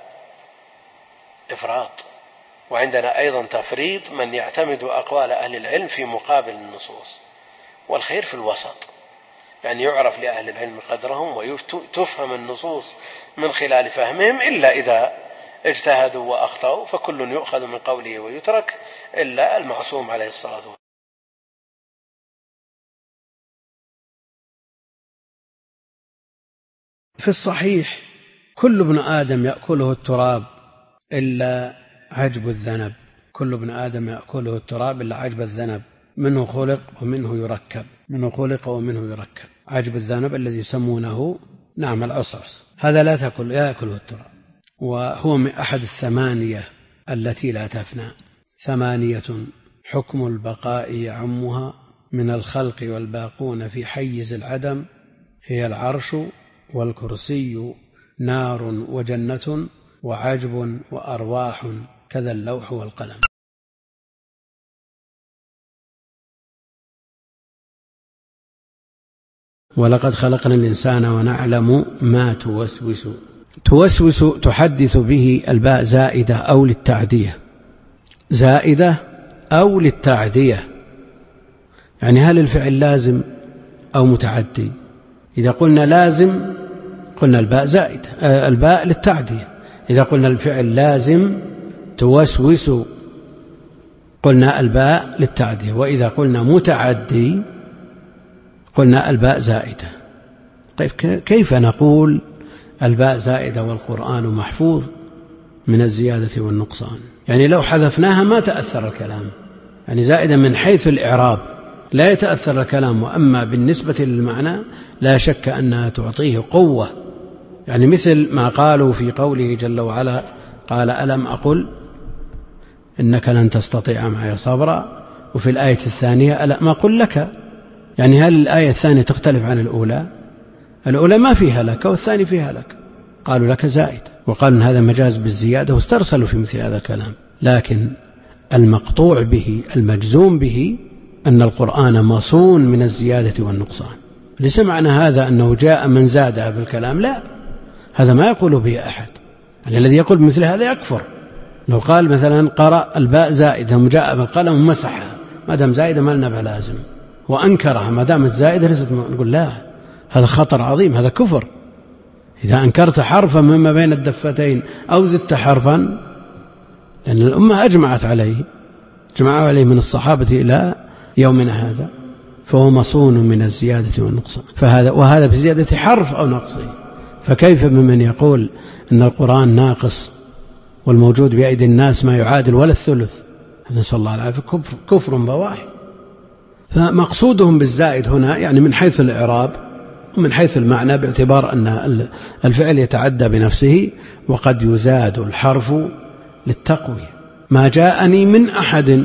إفراط. وعندنا أيضا تفريط من يعتمد أقوال أهل العلم في مقابل النصوص. والخير في الوسط، يعني يعرف لأهل العلم قدرهم وتفهم النصوص من خلال فهمهم، إلا إذا اجتهدوا وأخطأوا فكل يؤخذ من قوله ويترك إلا المعصوم عليه الصلاة والسلام. في الصحيح: كل ابن آدم يأكله التراب إلا عجب الذنب، كل ابن آدم يأكله التراب إلا عجب الذنب، منه خلق ومنه يركب، منه خلق ومنه يركب. عجب الذنب الذي يسمونه نعم العصعص، هذا لا تأكل يأكله التراب، وهو من أحد الثمانية التي لا تفنى. ثمانية حكم البقاء يعمها، من الخلق والباقون في حيز العدم، هي العرش والكرسي نار وجنة وعجب وأرواح، كذا اللوح والقلم. ولقد خلقنا الإنسان ونعلم ما توسوس توسوس تحدث به الباء زائدة أو للتعدية، زائدة أو للتعدية، يعني هل الفعل لازم أو متعدي؟ إذا قلنا لازم قلنا الباء زائدة، الباء للتعدية. إذا قلنا الفعل لازم توسوس قلنا الباء للتعدية. وإذا قلنا متعدي قلنا الباء زائدة. طيب كيف نقول الباء زائدة والقرآن محفوظ من الزيادة والنقصان؟ يعني لو حذفناها ما تأثر الكلام، يعني زائدة من حيث الإعراب لا يتأثر الكلام، وأما بالنسبة للمعنى لا شك أنها تعطيه قوة. يعني مثل ما قالوا في قوله جل وعلا: قال ألم أقل إنك لن تستطيع معي صبرا، وفي الآية الثانية ألم أقل لك. يعني هل الآية الثانية تختلف عن الأولى؟ الأولى ما فيها لك والثاني فيها لك، قالوا لك زائد، وقالوا إن هذا مجاز بالزيادة واسترسلوا في مثل هذا الكلام. لكن المقطوع به المجزوم به أن القرآن مصون من الزيادة والنقصان. ليس معنى هذا أنه جاء من زادها في الكلام، لا، هذا ما يقول به أحد. يعني الذي يقول مثل هذا يكفر. لو قال مثلا قرأ الباء زائدة وجاء بالقلم ومسحها، ما دام زائدة ما لنا بلازم، وأنكرها ما دامت زائدة ليست، نقول لا، هذا خطر عظيم، هذا كفر. إذا أنكرت حرفا مما بين الدفتين أو زدت حرفا، لأن الأمة أجمعت عليه، جمعوا عليه من الصحابة إلى يومنا هذا، فهو مصون من الزيادة والنقصان. فهذا وهذا بزيادة حرف أو نقصه. فكيف بمن يقول أن القرآن ناقص والموجود بأيدي الناس ما يعادل ولا الثلث؟ نسأل الله العافية، كفر, كفر بواح. فمقصودهم بالزائد هنا يعني من حيث الإعراب ومن حيث المعنى، باعتبار أن الفعل يتعدى بنفسه وقد يزاد الحرف للتقوية. ما جاءني من أحد،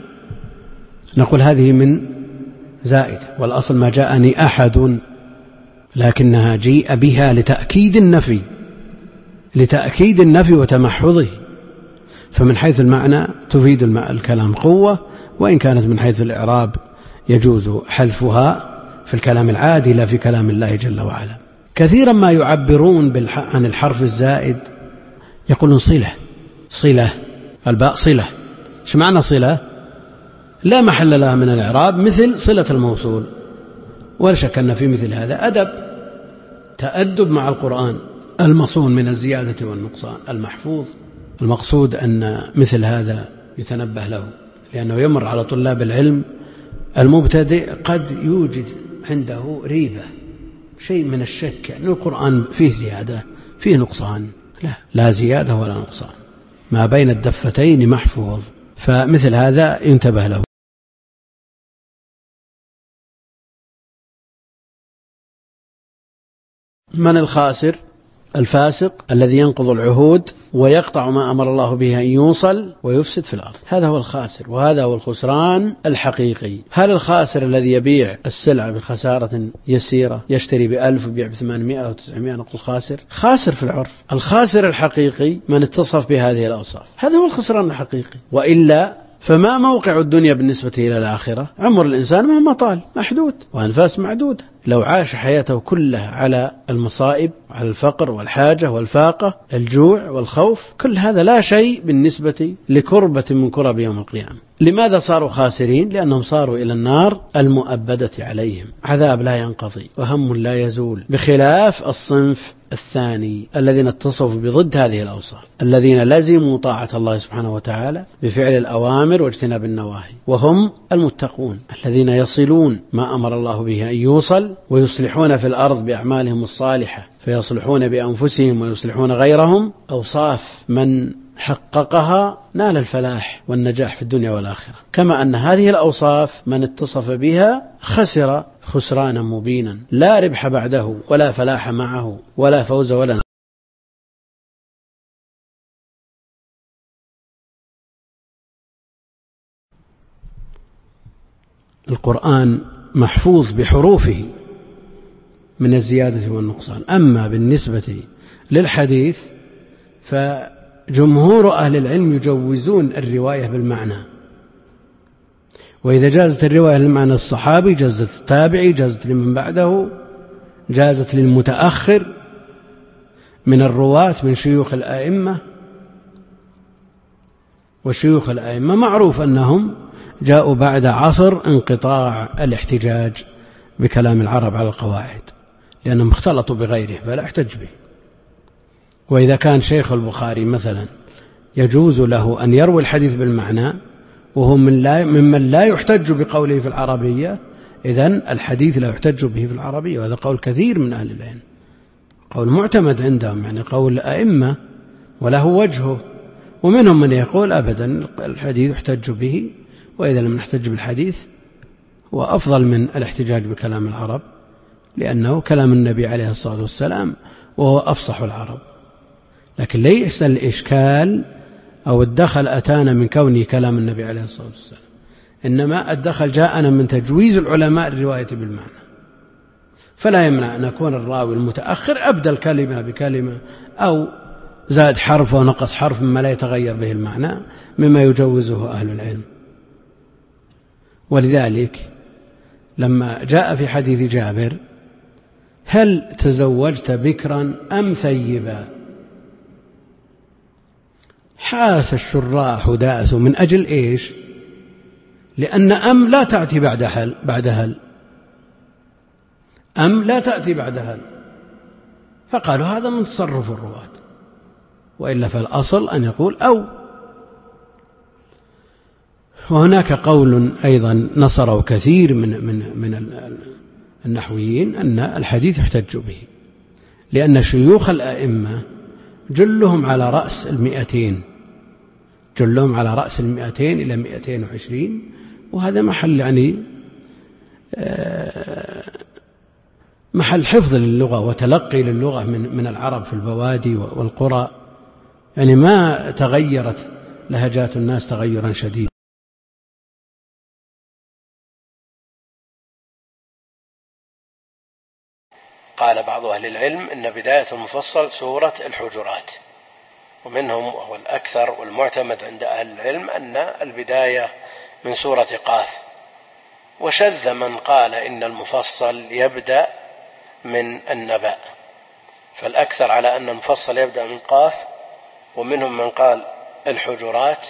نقول هذه من زائدة، والأصل ما جاءني أحد، لكنها جيء بها لتأكيد النفي، لتأكيد النفي وتمحضه. فمن حيث المعنى تفيد الكلام قوة، وإن كانت من حيث الإعراب يجوز حذفها في الكلام العادي لا في كلام الله جل وعلا. كثيرا ما يعبرون عن الحرف الزائد يقولون صلة، صلة، الباء صلة. ايش معنى صلة؟ لا محل لها من الإعراب، مثل صلة الموصول. ولا شك أن في مثل هذا أدب، تأدب مع القرآن المصون من الزيادة والنقصان المحفوظ. المقصود أن مثل هذا يتنبه له، لأنه يمر على طلاب العلم المبتدئ قد يوجد عنده ريبة، شيء من الشك، يعني القرآن فيه زيادة فيه نقصان. لا، لا زيادة ولا نقصان، ما بين الدفتين محفوظ. فمثل هذا ينتبه له. من الخاسر؟ الفاسق الذي ينقض العهود ويقطع ما أمر الله به أن يوصل ويفسد في الأرض، هذا هو الخاسر، وهذا هو الخسران الحقيقي. هل الخاسر الذي يبيع السلعة بخسارة يسيرة، يشتري بألف ويبيع بثمانمائة أو تسعمائة، نقول خاسر؟ خاسر في العرف. الخاسر الحقيقي من اتصف بهذه الأوصاف، هذا هو الخسران الحقيقي. وإلا فما موقع الدنيا بالنسبة إلى الآخرة؟ عمر الإنسان مهما طال محدود، وأنفاس معدودة. لو عاش حياته كلها على المصائب، على الفقر والحاجة والفاقة، الجوع والخوف، كل هذا لا شيء بالنسبة لكربة من كرب يوم القيامة. لماذا صاروا خاسرين؟ لأنهم صاروا إلى النار المؤبدة عليهم، عذاب لا ينقضي وهم لا يزول، بخلاف الصنف الثاني الذين اتصفوا بضد هذه الأوصاف، الذين لزموا طاعة الله سبحانه وتعالى بفعل الأوامر واجتناب النواهي، وهم المتقون الذين يصلون ما أمر الله به أن يوصل، ويصلحون في الأرض بأعمالهم الصالحة، فيصلحون بأنفسهم ويصلحون غيرهم. أوصاف من حققها نال الفلاح والنجاح في الدنيا والآخرة، كما أن هذه الأوصاف من اتصف بها خسر خسرانا مبينا، لا ربح بعده ولا فلاح معه ولا فوز ولا نجاح. القرآن محفوظ بحروفه من الزيادة والنقصان. أما بالنسبة للحديث فجمهور أهل العلم يجوزون الرواية بالمعنى، وإذا جازت الرواية للمعنى الصحابي جازت التابعي، جازت لمن بعده، جازت للمتأخر من الرواة من شيوخ الآئمة. وشيوخ الآئمة معروف أنهم جاءوا بعد عصر انقطاع الاحتجاج بكلام العرب على القواعد، لأنهم اختلطوا بغيره فلا احتج به. وإذا كان شيخ البخاري مثلا يجوز له أن يروي الحديث بالمعنى وهو من لا ممن لا يحتج بقوله في العربية، إذن الحديث لا يحتج به في العربية، وهذا قول كثير من أهل العلم، قول معتمد عندهم، يعني قول أئمة وله وجهه. ومنهم من يقول أبدا الحديث يحتج به، وإذا لم نحتج بالحديث هو أفضل من الاحتجاج بكلام العرب، لأنه كلام النبي عليه الصلاة والسلام وهو أفصح العرب. لكن ليس الإشكال أو الدخل أتانا من كونه كلام النبي عليه الصلاة والسلام، إنما الدخل جاءنا من تجويز العلماء الرواية بالمعنى، فلا يمنع أن يكون الراوي المتأخر أبدل كلمة بكلمة أو زاد حرف ونقص حرف مما لا يتغير به المعنى مما يجوزه أهل العلم. ولذلك لما جاء في حديث جابر: هل تزوجت بكرا أم ثيبا؟ حاس الشراح داسوا من أجل إيش؟ لأن أم لا تأتي بعد هل، بعد هل أم لا تأتي بعد هل، فقالوا هذا من تصرف الرواة، وإلا فالأصل أن يقول أو. وهناك قول أيضا نصره كثير من من من النحويين أن الحديث يحتج به، لأن شيوخ الأئمة جلهم على رأس المئتين، جلهم على رأس المئتين إلى مئتين وعشرين، وهذا محل يعني محل حفظ للغة وتلقي للغة من من العرب في البوادي والقرى، يعني ما تغيرت لهجات الناس تغيرا شديدا. قال بعض أهل العلم إن بداية المفصل سورة الحجرات، ومنهم وهو الأكثر والمعتمد عند أهل العلم أن البداية من سورة قاف، وشذ من قال إن المفصل يبدأ من النبأ، فالأكثر على أن المفصل يبدأ من قاف، ومنهم من قال الحجرات،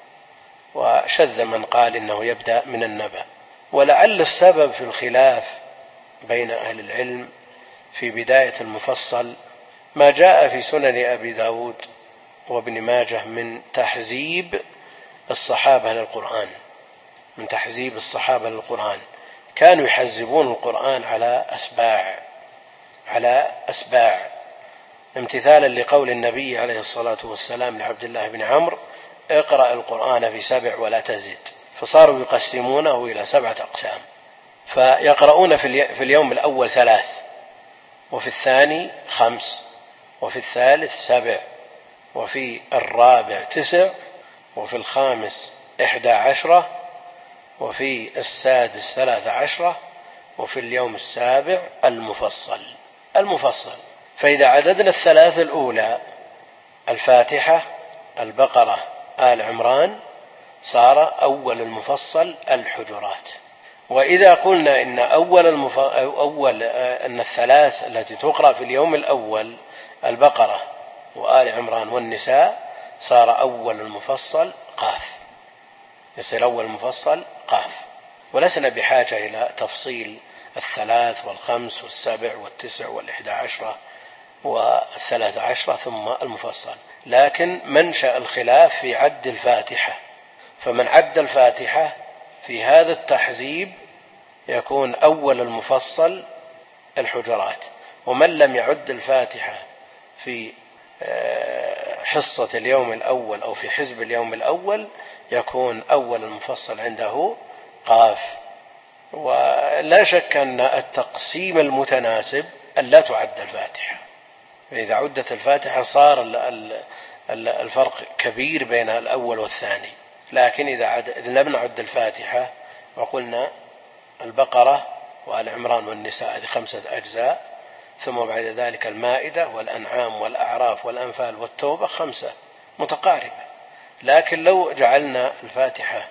وشذ من قال إنه يبدأ من النبأ. ولعل السبب في الخلاف بين أهل العلم في بداية المفصل ما جاء في سنن أبي داود وابن ماجه من تحزيب الصحابة للقرآن، من تحزيب الصحابة للقرآن، كانوا يحزبون القرآن على أسباع على أسباع امتثالا لقول النبي عليه الصلاة والسلام لعبد الله بن عمرو: اقرأ القرآن في سبع ولا تزد، فصاروا يقسمونه إلى سبعة أقسام، فيقرؤون في اليوم الأول ثلاث، وفي الثاني خمس، وفي الثالث سبع، وفي الرابع تسع، وفي الخامس إحدى عشرة، وفي السادس ثلاث عشرة، وفي اليوم السابع المفصل المفصل فإذا عددنا الثلاث الأولى الفاتحة البقرة آل عمران صار أول المفصل الحجرات. وإذا قلنا إن أول, المف... أول أن الثلاث التي تقرأ في اليوم الأول البقرة وآل عمران والنساء صار أول المفصل قاف، يصير أول المفصل قاف، ولسنا بحاجة إلى تفصيل الثلاث والخمس والسبع والتسع والإحدى عشرة والثلاث عشرة ثم المفصل. لكن منشأ الخلاف في عد الفاتحة، فمن عد الفاتحة في هذا التحزيب يكون أول المفصل الحجرات، ومن لم يعد الفاتحة في حصة اليوم الأول أو في حزب اليوم الأول يكون أول المفصل عنده قاف. ولا شك أن التقسيم المتناسب أن لا تعد الفاتحة، فإذا عدت الفاتحة صار الفرق كبير بين الأول والثاني. لكن إذا لم نعد الفاتحة وقلنا البقرة وآل عمران والنساء هذه خمسة أجزاء، ثم بعد ذلك المائدة والأنعام والأعراف والأنفال والتوبة خمسة متقاربة. لكن لو جعلنا الفاتحة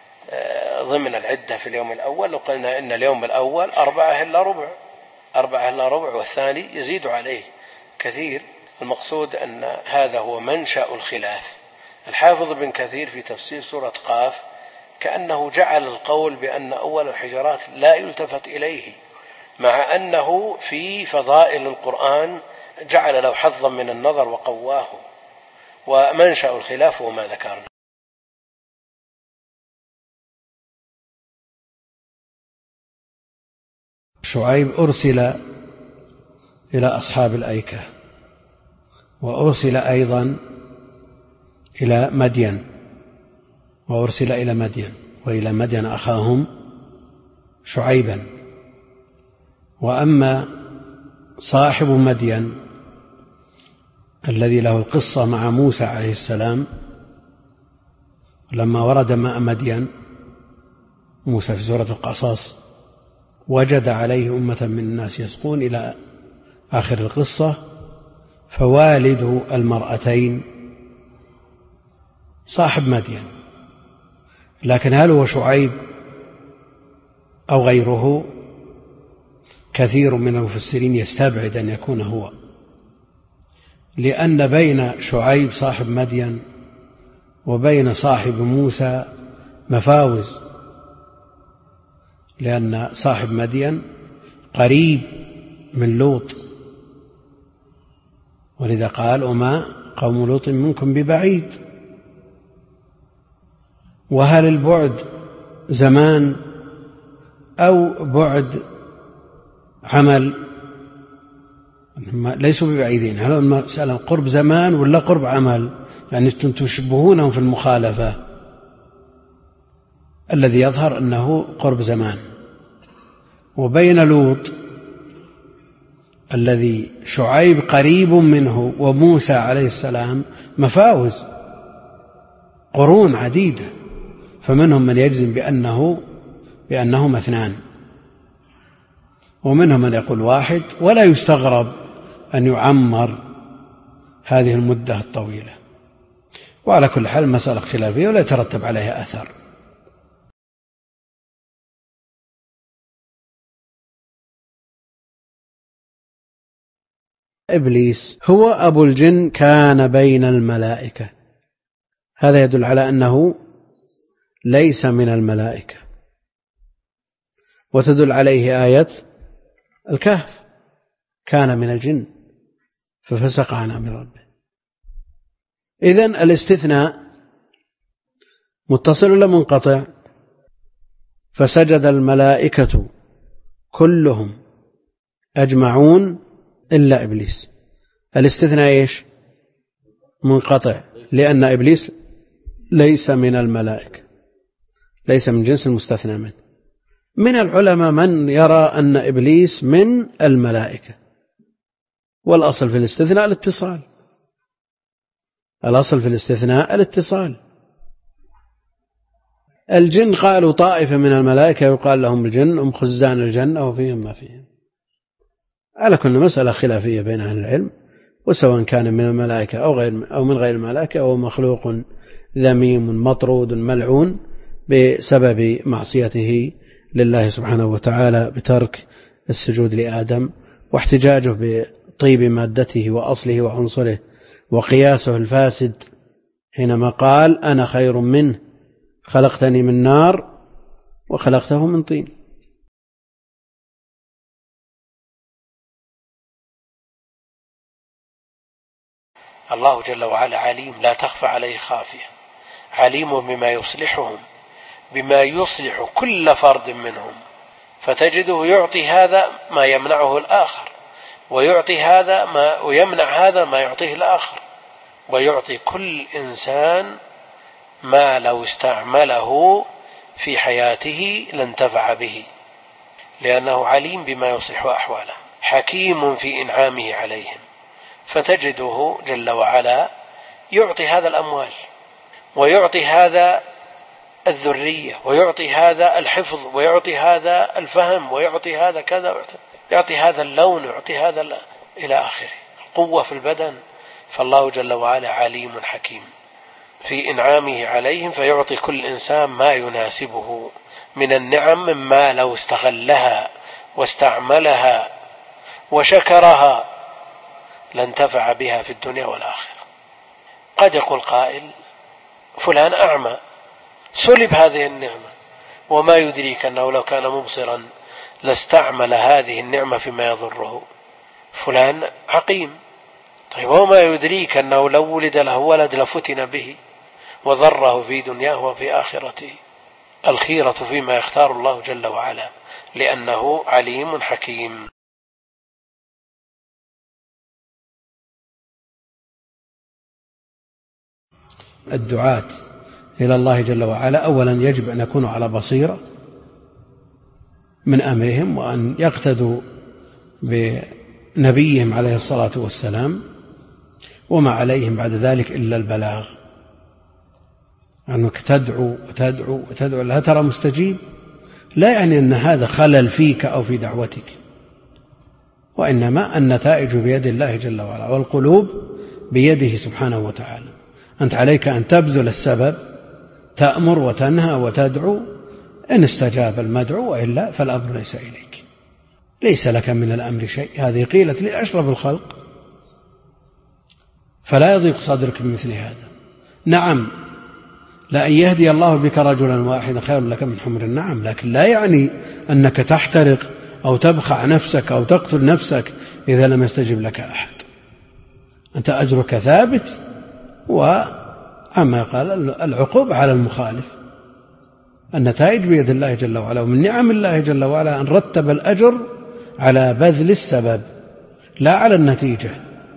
ضمن العدة في اليوم الأول، لو قلنا إن اليوم الأول أربعة إلا ربع أربعة إلا ربع والثاني يزيد عليه كثير. المقصود أن هذا هو منشأ الخلاف. الحافظ بن كثير في تفسير سورة قاف كأنه جعل القول بأن أول الحجرات لا يلتفت إليه، مع أنه في فضائل القرآن جعل له حظا من النظر وقواه، ومنشأ الخلاف وما ذكرنا. شعيب أرسل إلى أصحاب الأيكة، وأرسل أيضا إلى مدين، وأرسل إلى مدين وإلى مدين أخاهم شعيبا. وأما صاحب مدين الذي له القصة مع موسى عليه السلام، لما ورد ماء مدين موسى في سورة القصص وجد عليه أمة من الناس يسقون إلى آخر القصة. فوالد المرأتين صاحب مدين، لكن هل هو شعيب أو غيره؟ كثير من المفسرين يستبعد أن يكون هو، لأن بين شعيب صاحب مدين وبين صاحب موسى مفاوز، لأن صاحب مدين قريب من لوط، ولذا قال وما قوم لوط منكم ببعيد. وهل البعد زمان أو بعد عمل؟ ليسوا ببعيدين. هل المسألة قرب زمان ولا قرب عمل؟ يعني أنتم تشبهونهم في المخالفة. الذي يظهر أنه قرب زمان. وبين لوط الذي شعيب قريب منه وموسى عليه السلام مفاوز قرون عديدة، فمنهم من يجزم بأنه بأنهما اثنان، ومنهم من يقول واحد، ولا يستغرب أن يعمر هذه المدة الطويلة. وعلى كل حال مسألة خلافية ولا يترتب عليها أثر. إبليس هو أبو الجن كان بين الملائكة، هذا يدل على أنه ليس من الملائكة، وتدل عليه آية الكهف كان من الجن ففسق عن أمر ربه. إذن الاستثناء متصل ولا منقطع؟ فسجد الملائكة كلهم أجمعون إلا إبليس. الاستثناء إيش؟ منقطع، لأن إبليس ليس من الملائكة، ليس من جنس المستثنى منه. من العلماء من يرى أن إبليس من الملائكة، والأصل في الاستثناء الاتصال، الأصل في الاستثناء الاتصال. الجن قالوا طائفة من الملائكة يقال لهم الجن هم خزان الجنة وفيهم ما فيهم. على كل مسألة خلافية بين أهل العلم، وسواء كان من الملائكة أو غير أو من غير الملائكة، هو مخلوق ذميم مطرود ملعون بسبب معصيته لله سبحانه وتعالى بترك السجود لآدم، واحتجاجه بطيب مادته وأصله وعنصره، وقياسه الفاسد حينما قال أنا خير منه خلقتني من نار وخلقته من طين. الله جل وعلا عليم لا تخفى عليه خافية، عليم بما يصلحهم، بما يصلح كل فرد منهم، فتجده يعطي هذا ما يمنعه الآخر، ويعطي هذا ما ويمنع هذا ما يعطيه الآخر، ويعطي كل إنسان ما لو استعمله في حياته لانتفع به، لأنه عليم بما يصلح أحواله، حكيم في إنعامه عليهم. فتجده جل وعلا يعطي هذا الأموال، ويعطي هذا الذرية، ويعطي هذا الحفظ، ويعطي هذا الفهم، ويعطي هذا كذا، يعطي هذا اللون، ويعطي هذا إلى آخره، القوة في البدن. فالله جل وعلا عليم حكيم في إنعامه عليهم، فيعطي كل إنسان ما يناسبه من النعم، مما لو استغلها واستعملها وشكرها لانتفع بها في الدنيا والآخرة. قد يقول قائل فلان أعمى سلب هذه النعمة، وما يدريك أنه لو كان مبصرا لاستعمل هذه النعمة فيما يضره. فلان عقيم، طيب وما يدريك أنه لو ولد له ولد لفتن به وضره في دنياه وفي آخرته. الخيرة فيما يختار الله جل وعلا، لأنه عليم حكيم. الدعاة إلى الله جل وعلا أولا يجب أن يكونوا على بصيرة من أمرهم، وأن يقتدوا بنبيهم عليه الصلاة والسلام، وما عليهم بعد ذلك إلا البلاغ. أنك تدعو وتدعو وتدعو لا ترى مستجيب، لا يعني أن هذا خلل فيك أو في دعوتك، وإنما النتائج بيد الله جل وعلا، والقلوب بيده سبحانه وتعالى. أنت عليك أن تبذل السبب، تأمر وتنهى وتدعو، إن استجاب المدعو وإلا فالأمر ليس إليك، ليس لك من الأمر شيء. هذه قيلت لأشرف الخلق، فلا يضيق صدرك بمثل هذا. نعم، لأن يهدي الله بك رجلا واحدا خير لك من حمر النعم، لكن لا يعني أنك تحترق أو تبخع نفسك أو تقتل نفسك إذا لم يستجب لك أحد. أنت أجرك ثابت، وأما قال العقوبة على المخالف. النتائج بيد الله جل وعلا، ومن نعم الله جل وعلا أن رتب الأجر على بذل السبب لا على النتيجة.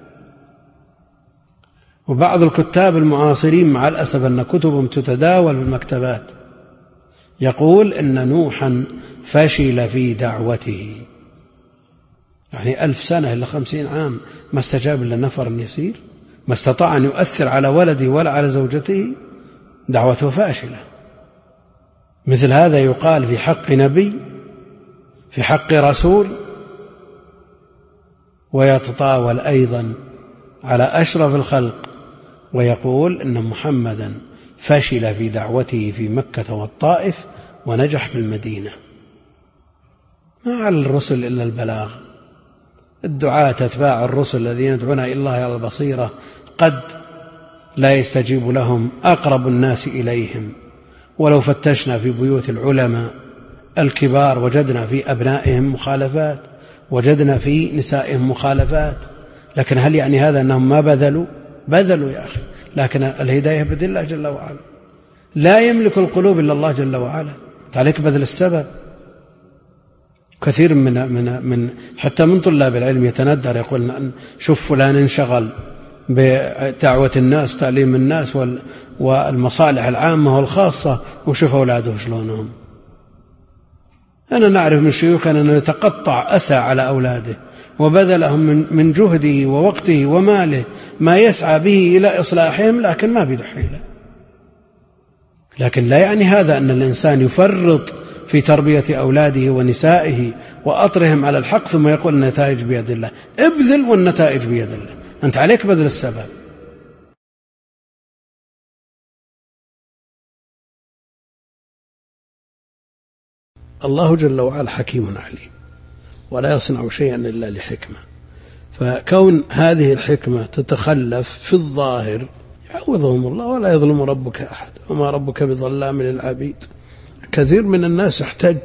وبعض الكتاب المعاصرين مع الأسف أن كتبهم تتداول في المكتبات يقول إن نوحا فشل في دعوته، يعني ألف سنة إلا خمسين عام ما استجاب إلا نفر يسير، ما استطاع أن يؤثر على ولده ولا على زوجته، دعوته فاشلة. مثل هذا يقال في حق نبي، في حق رسول، ويتطاول أيضا على أشرف الخلق ويقول إن محمدا فشل في دعوته في مكة والطائف ونجح بالمدينة. ما على الرسل إلا البلاغ. الدعاة تتباع الرسل الذين يدعون إلى الله على البصيرة قد لا يستجيب لهم أقرب الناس إليهم. ولو فتشنا في بيوت العلماء الكبار وجدنا في أبنائهم مخالفات، وجدنا في نسائهم مخالفات، لكن هل يعني هذا أنهم ما بذلوا؟ بذلوا يا أخي، لكن الهداية بيد الله جل وعلا. لا يملك القلوب إلا الله جل وعلا، عليك بذل السبب. كثير من من من حتى من طلاب العلم يتندر، يقول شوف فلان انشغل بدعوة الناس وتعليم الناس والمصالح العامة والخاصة، وشوف أولاده شلونهم. أنا نعرف من شيوخنا أنه يتقطع أسى على أولاده، وبذلهم من جهده ووقته وماله ما يسعى به إلى إصلاحهم، لكن ما بيد حيلة. لكن لا يعني هذا أن الإنسان يفرط في تربية أولاده ونسائه وأطرهم على الحق ثم يقول النتائج بيد الله. ابذل والنتائج بيد الله، أنت عليك بذل السبب. الله جل وعلا حكيم عليم، ولا يصنع شيئا إلا لحكمة، فكون هذه الحكمة تتخلف في الظاهر يعوضهم الله، ولا يظلم ربك أحد وما ربك بظلام للعبيد. كثير من الناس احتج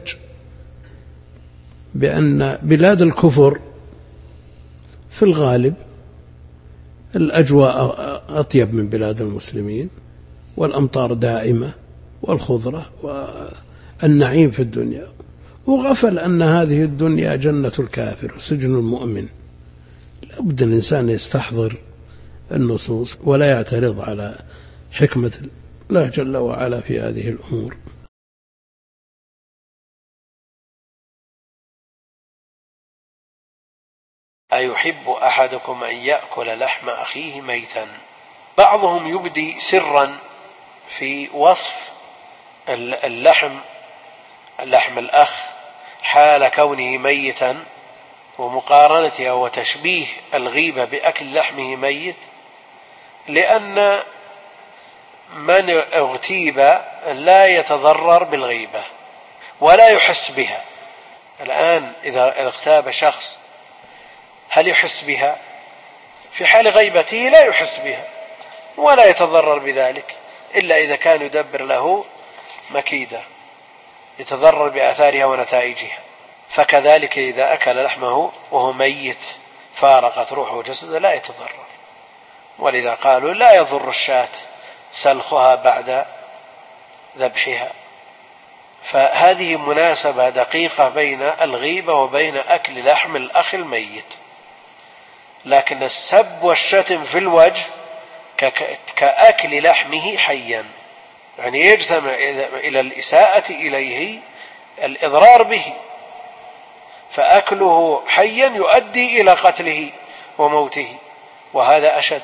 بأن بلاد الكفر في الغالب الأجواء أطيب من بلاد المسلمين، والأمطار دائمة والخضرة والنعيم في الدنيا، وغفل أن هذه الدنيا جنة الكافر وسجن المؤمن. لابد الإنسان يستحضر النصوص ولا يعترض على حكمة الله جل وعلا في هذه الأمور. أيحب أحدكم أن يأكل لحم أخيه ميتا؟ بعضهم يبدي سرا في وصف اللحم لحم الأخ حال كونه ميتا، ومقارنته وتشبيه الغيبة بأكل لحمه ميت، لأن من اغتيب لا يتضرر بالغيبة ولا يحس بها. الآن إذا اغتاب شخص هل يحس بها؟ في حال غيبته لا يحس بها ولا يتضرر بذلك، إلا إذا كان يدبر له مكيدة يتضرر بآثارها ونتائجها. فكذلك إذا أكل لحمه وهو ميت فارقت روحه وجسده لا يتضرر. ولذا قالوا لا يضر الشاة سلخها بعد ذبحها. فهذه مناسبة دقيقة بين الغيبة وبين أكل لحم الأخ الميت. لكن السب والشتم في الوجه كأكل لحمه حيا، يعني يجتمع إلى الإساءة إليه الإضرار به، فأكله حيا يؤدي إلى قتله وموته، وهذا أشد.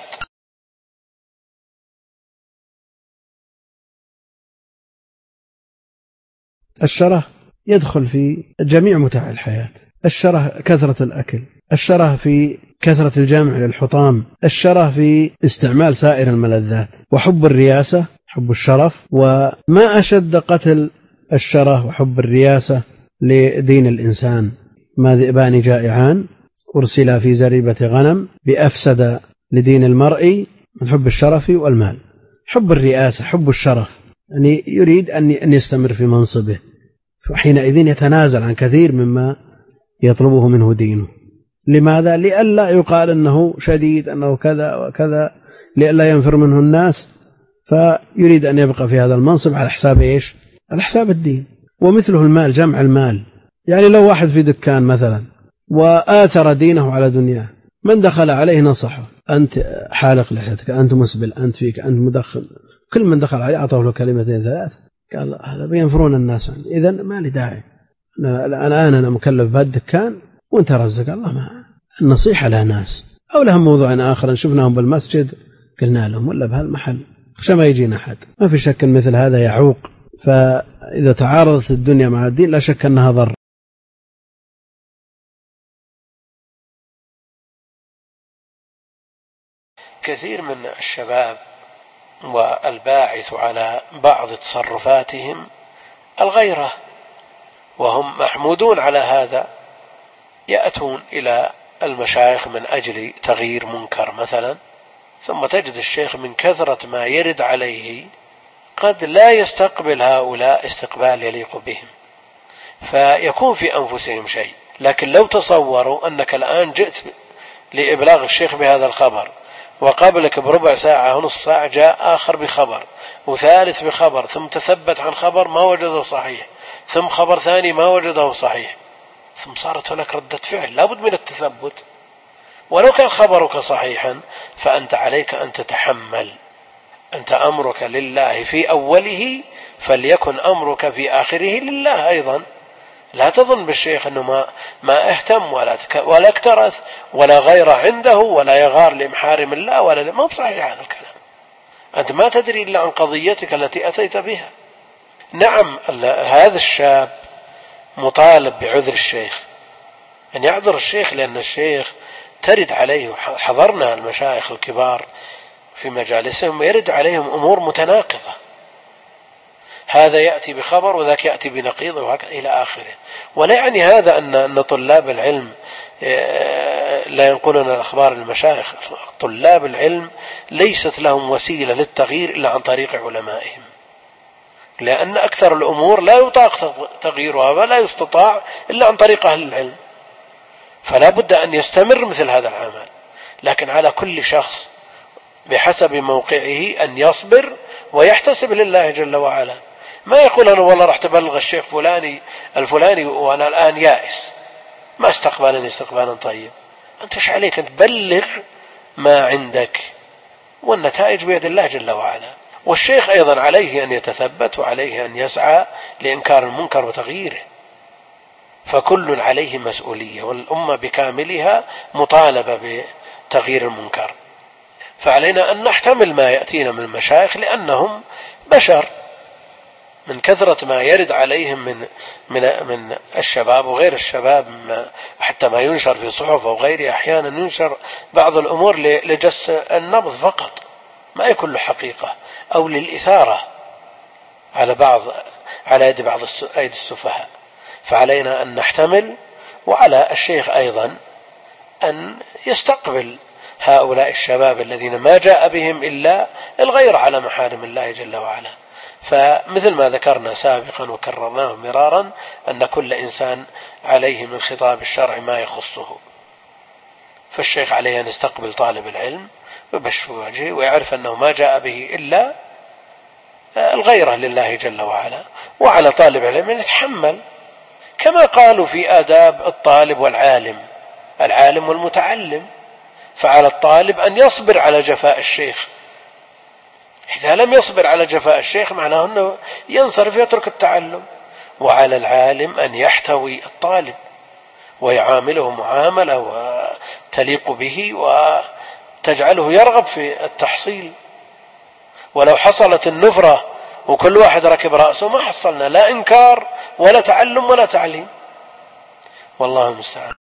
الشرح يدخل في جميع متاع الحياة. الشره كثرة الأكل، الشره في كثرة الجمع للحطام، الشره في استعمال سائر الملذات، وحب الرياسة، حب الشرف. وما أشد قتل الشره وحب الرياسة لدين الإنسان. ما ذئبان جائعان أرسلا في زريبة غنم بأفسد لدين المرء من حب الشرف والمال. حب الرئاسة، حب الشرف، يعني يريد أن يستمر في منصبه، فحينئذ يتنازل عن كثير مما يطلبه منه دينه. لماذا؟ لئلا يقال أنه شديد، أنه كذا وكذا، لئلا ينفر منه الناس، فيريد أن يبقى في هذا المنصب على حساب إيش؟ على حساب الدين. ومثله المال، جمع المال. يعني لو واحد في دكان مثلا وآثر دينه على دنياه، من دخل عليه نصحه: أنت حالق لحيتك، أنت مسبل، أنت فيك، أنت مدخن. كل من دخل عليه أعطاه له كلمتين ثلاث، قال هذا بينفرون الناس عني، إذن ما لي داعي، أنا الآن أنا مكلف بهالدكان وأنت رزق الله. ما النصيحة لها ناس. أو لهم موضوع آخر شفناهم بالمسجد قلنا لهم، ولا بهالمحل عشان ما يجينا أحد. ما في شك مثل هذا يعوق. فإذا تعارضت الدنيا مع الدين لا شك أنها ضر. كثير من الشباب والباعث على بعض تصرفاتهم الغيرة، وهم محمودون على هذا، يأتون إلى المشايخ من أجل تغيير منكر مثلا، ثم تجد الشيخ من كثرة ما يرد عليه قد لا يستقبل هؤلاء استقبال يليق بهم، فيكون في أنفسهم شيء. لكن لو تصوروا أنك الآن جئت لإبلاغ الشيخ بهذا الخبر، وقبلك بربع ساعة ونصف ساعة جاء آخر بخبر، وثالث بخبر، ثم تثبت عن خبر ما وجده صحيح، ثم خبر ثاني ما وجده صحيح، ثم صارت هناك ردة فعل، لا بد من التثبت. ولو كان خبرك صحيحا فأنت عليك أن تتحمل. أنت أمرك لله في أوله، فليكن أمرك في آخره لله أيضا. لا تظن بالشيخ أنه ما, ما اهتم ولا, ولا اكترث ولا غير عنده ولا يغار لمحارم الله ولا ما بصحيح هذا الكلام. أنت ما تدري إلا عن قضيتك التي أتيت بها. نعم هذا الشاب مطالب بعذر الشيخ، أن يعذر الشيخ، لأن الشيخ ترد عليه، حضرنا المشايخ الكبار في مجالسهم يرد عليهم أمور متناقضة، هذا يأتي بخبر وذاك يأتي بنقيضه وهكذا إلى آخره. ولا يعني هذا أن طلاب العلم لا ينقلون الأخبار المشايخ. طلاب العلم ليست لهم وسيلة للتغيير إلا عن طريق علمائهم، لأن أكثر الأمور لا يطاق تغييرها ولا يستطاع إلا عن طريق أهل العلم، فلا بد أن يستمر مثل هذا العمل. لكن على كل شخص بحسب موقعه أن يصبر ويحتسب لله جل وعلا. ما يقول أنا والله راح تبلغ الشيخ فلاني الفلاني وأنا الآن يائس، ما استقبلني استقبالا طيب. أنت ايش عليك؟ أن تبلغ ما عندك، والنتائج بيد الله جل وعلا. والشيخ أيضا عليه أن يتثبت وعليه أن يسعى لإنكار المنكر وتغييره، فكل عليه مسؤولية، والأمة بكاملها مطالبة بتغيير المنكر. فعلينا أن نحتمل ما يأتينا من المشايخ لأنهم بشر، من كثرة ما يرد عليهم من من من الشباب وغير الشباب، حتى ما ينشر في صحف أو غيره. أحيانا ينشر بعض الأمور لجس النبض فقط، ما يكون له حقيقة، أو للإثارة على بعض على يد بعض أيدي السفهاء. فعلينا أن نحتمل، وعلى الشيخ أيضا أن يستقبل هؤلاء الشباب الذين ما جاء بهم إلا الغير على محارم الله جل وعلا. فمثل ما ذكرنا سابقا وكررناه مرارا أن كل إنسان عليه من خطاب الشرع ما يخصه، فالشيخ عليه أن يستقبل طالب العلم ويبشر وجهه ويعرف أنه ما جاء به إلا الغيرة لله جل وعلا، وعلى طالب العلم أن يتحمل، كما قالوا في آداب الطالب والعالم، العالم والمتعلم. فعلى الطالب أن يصبر على جفاء الشيخ، إذا لم يصبر على جفاء الشيخ معناه أنه ينصرف يترك التعلم. وعلى العالم أن يحتوي الطالب ويعامله معاملة وتليق به وتجعله يرغب في التحصيل. ولو حصلت النفرة وكل واحد ركب رأسه ما حصلنا لا إنكار ولا تعلم ولا تعليم، والله المستعان.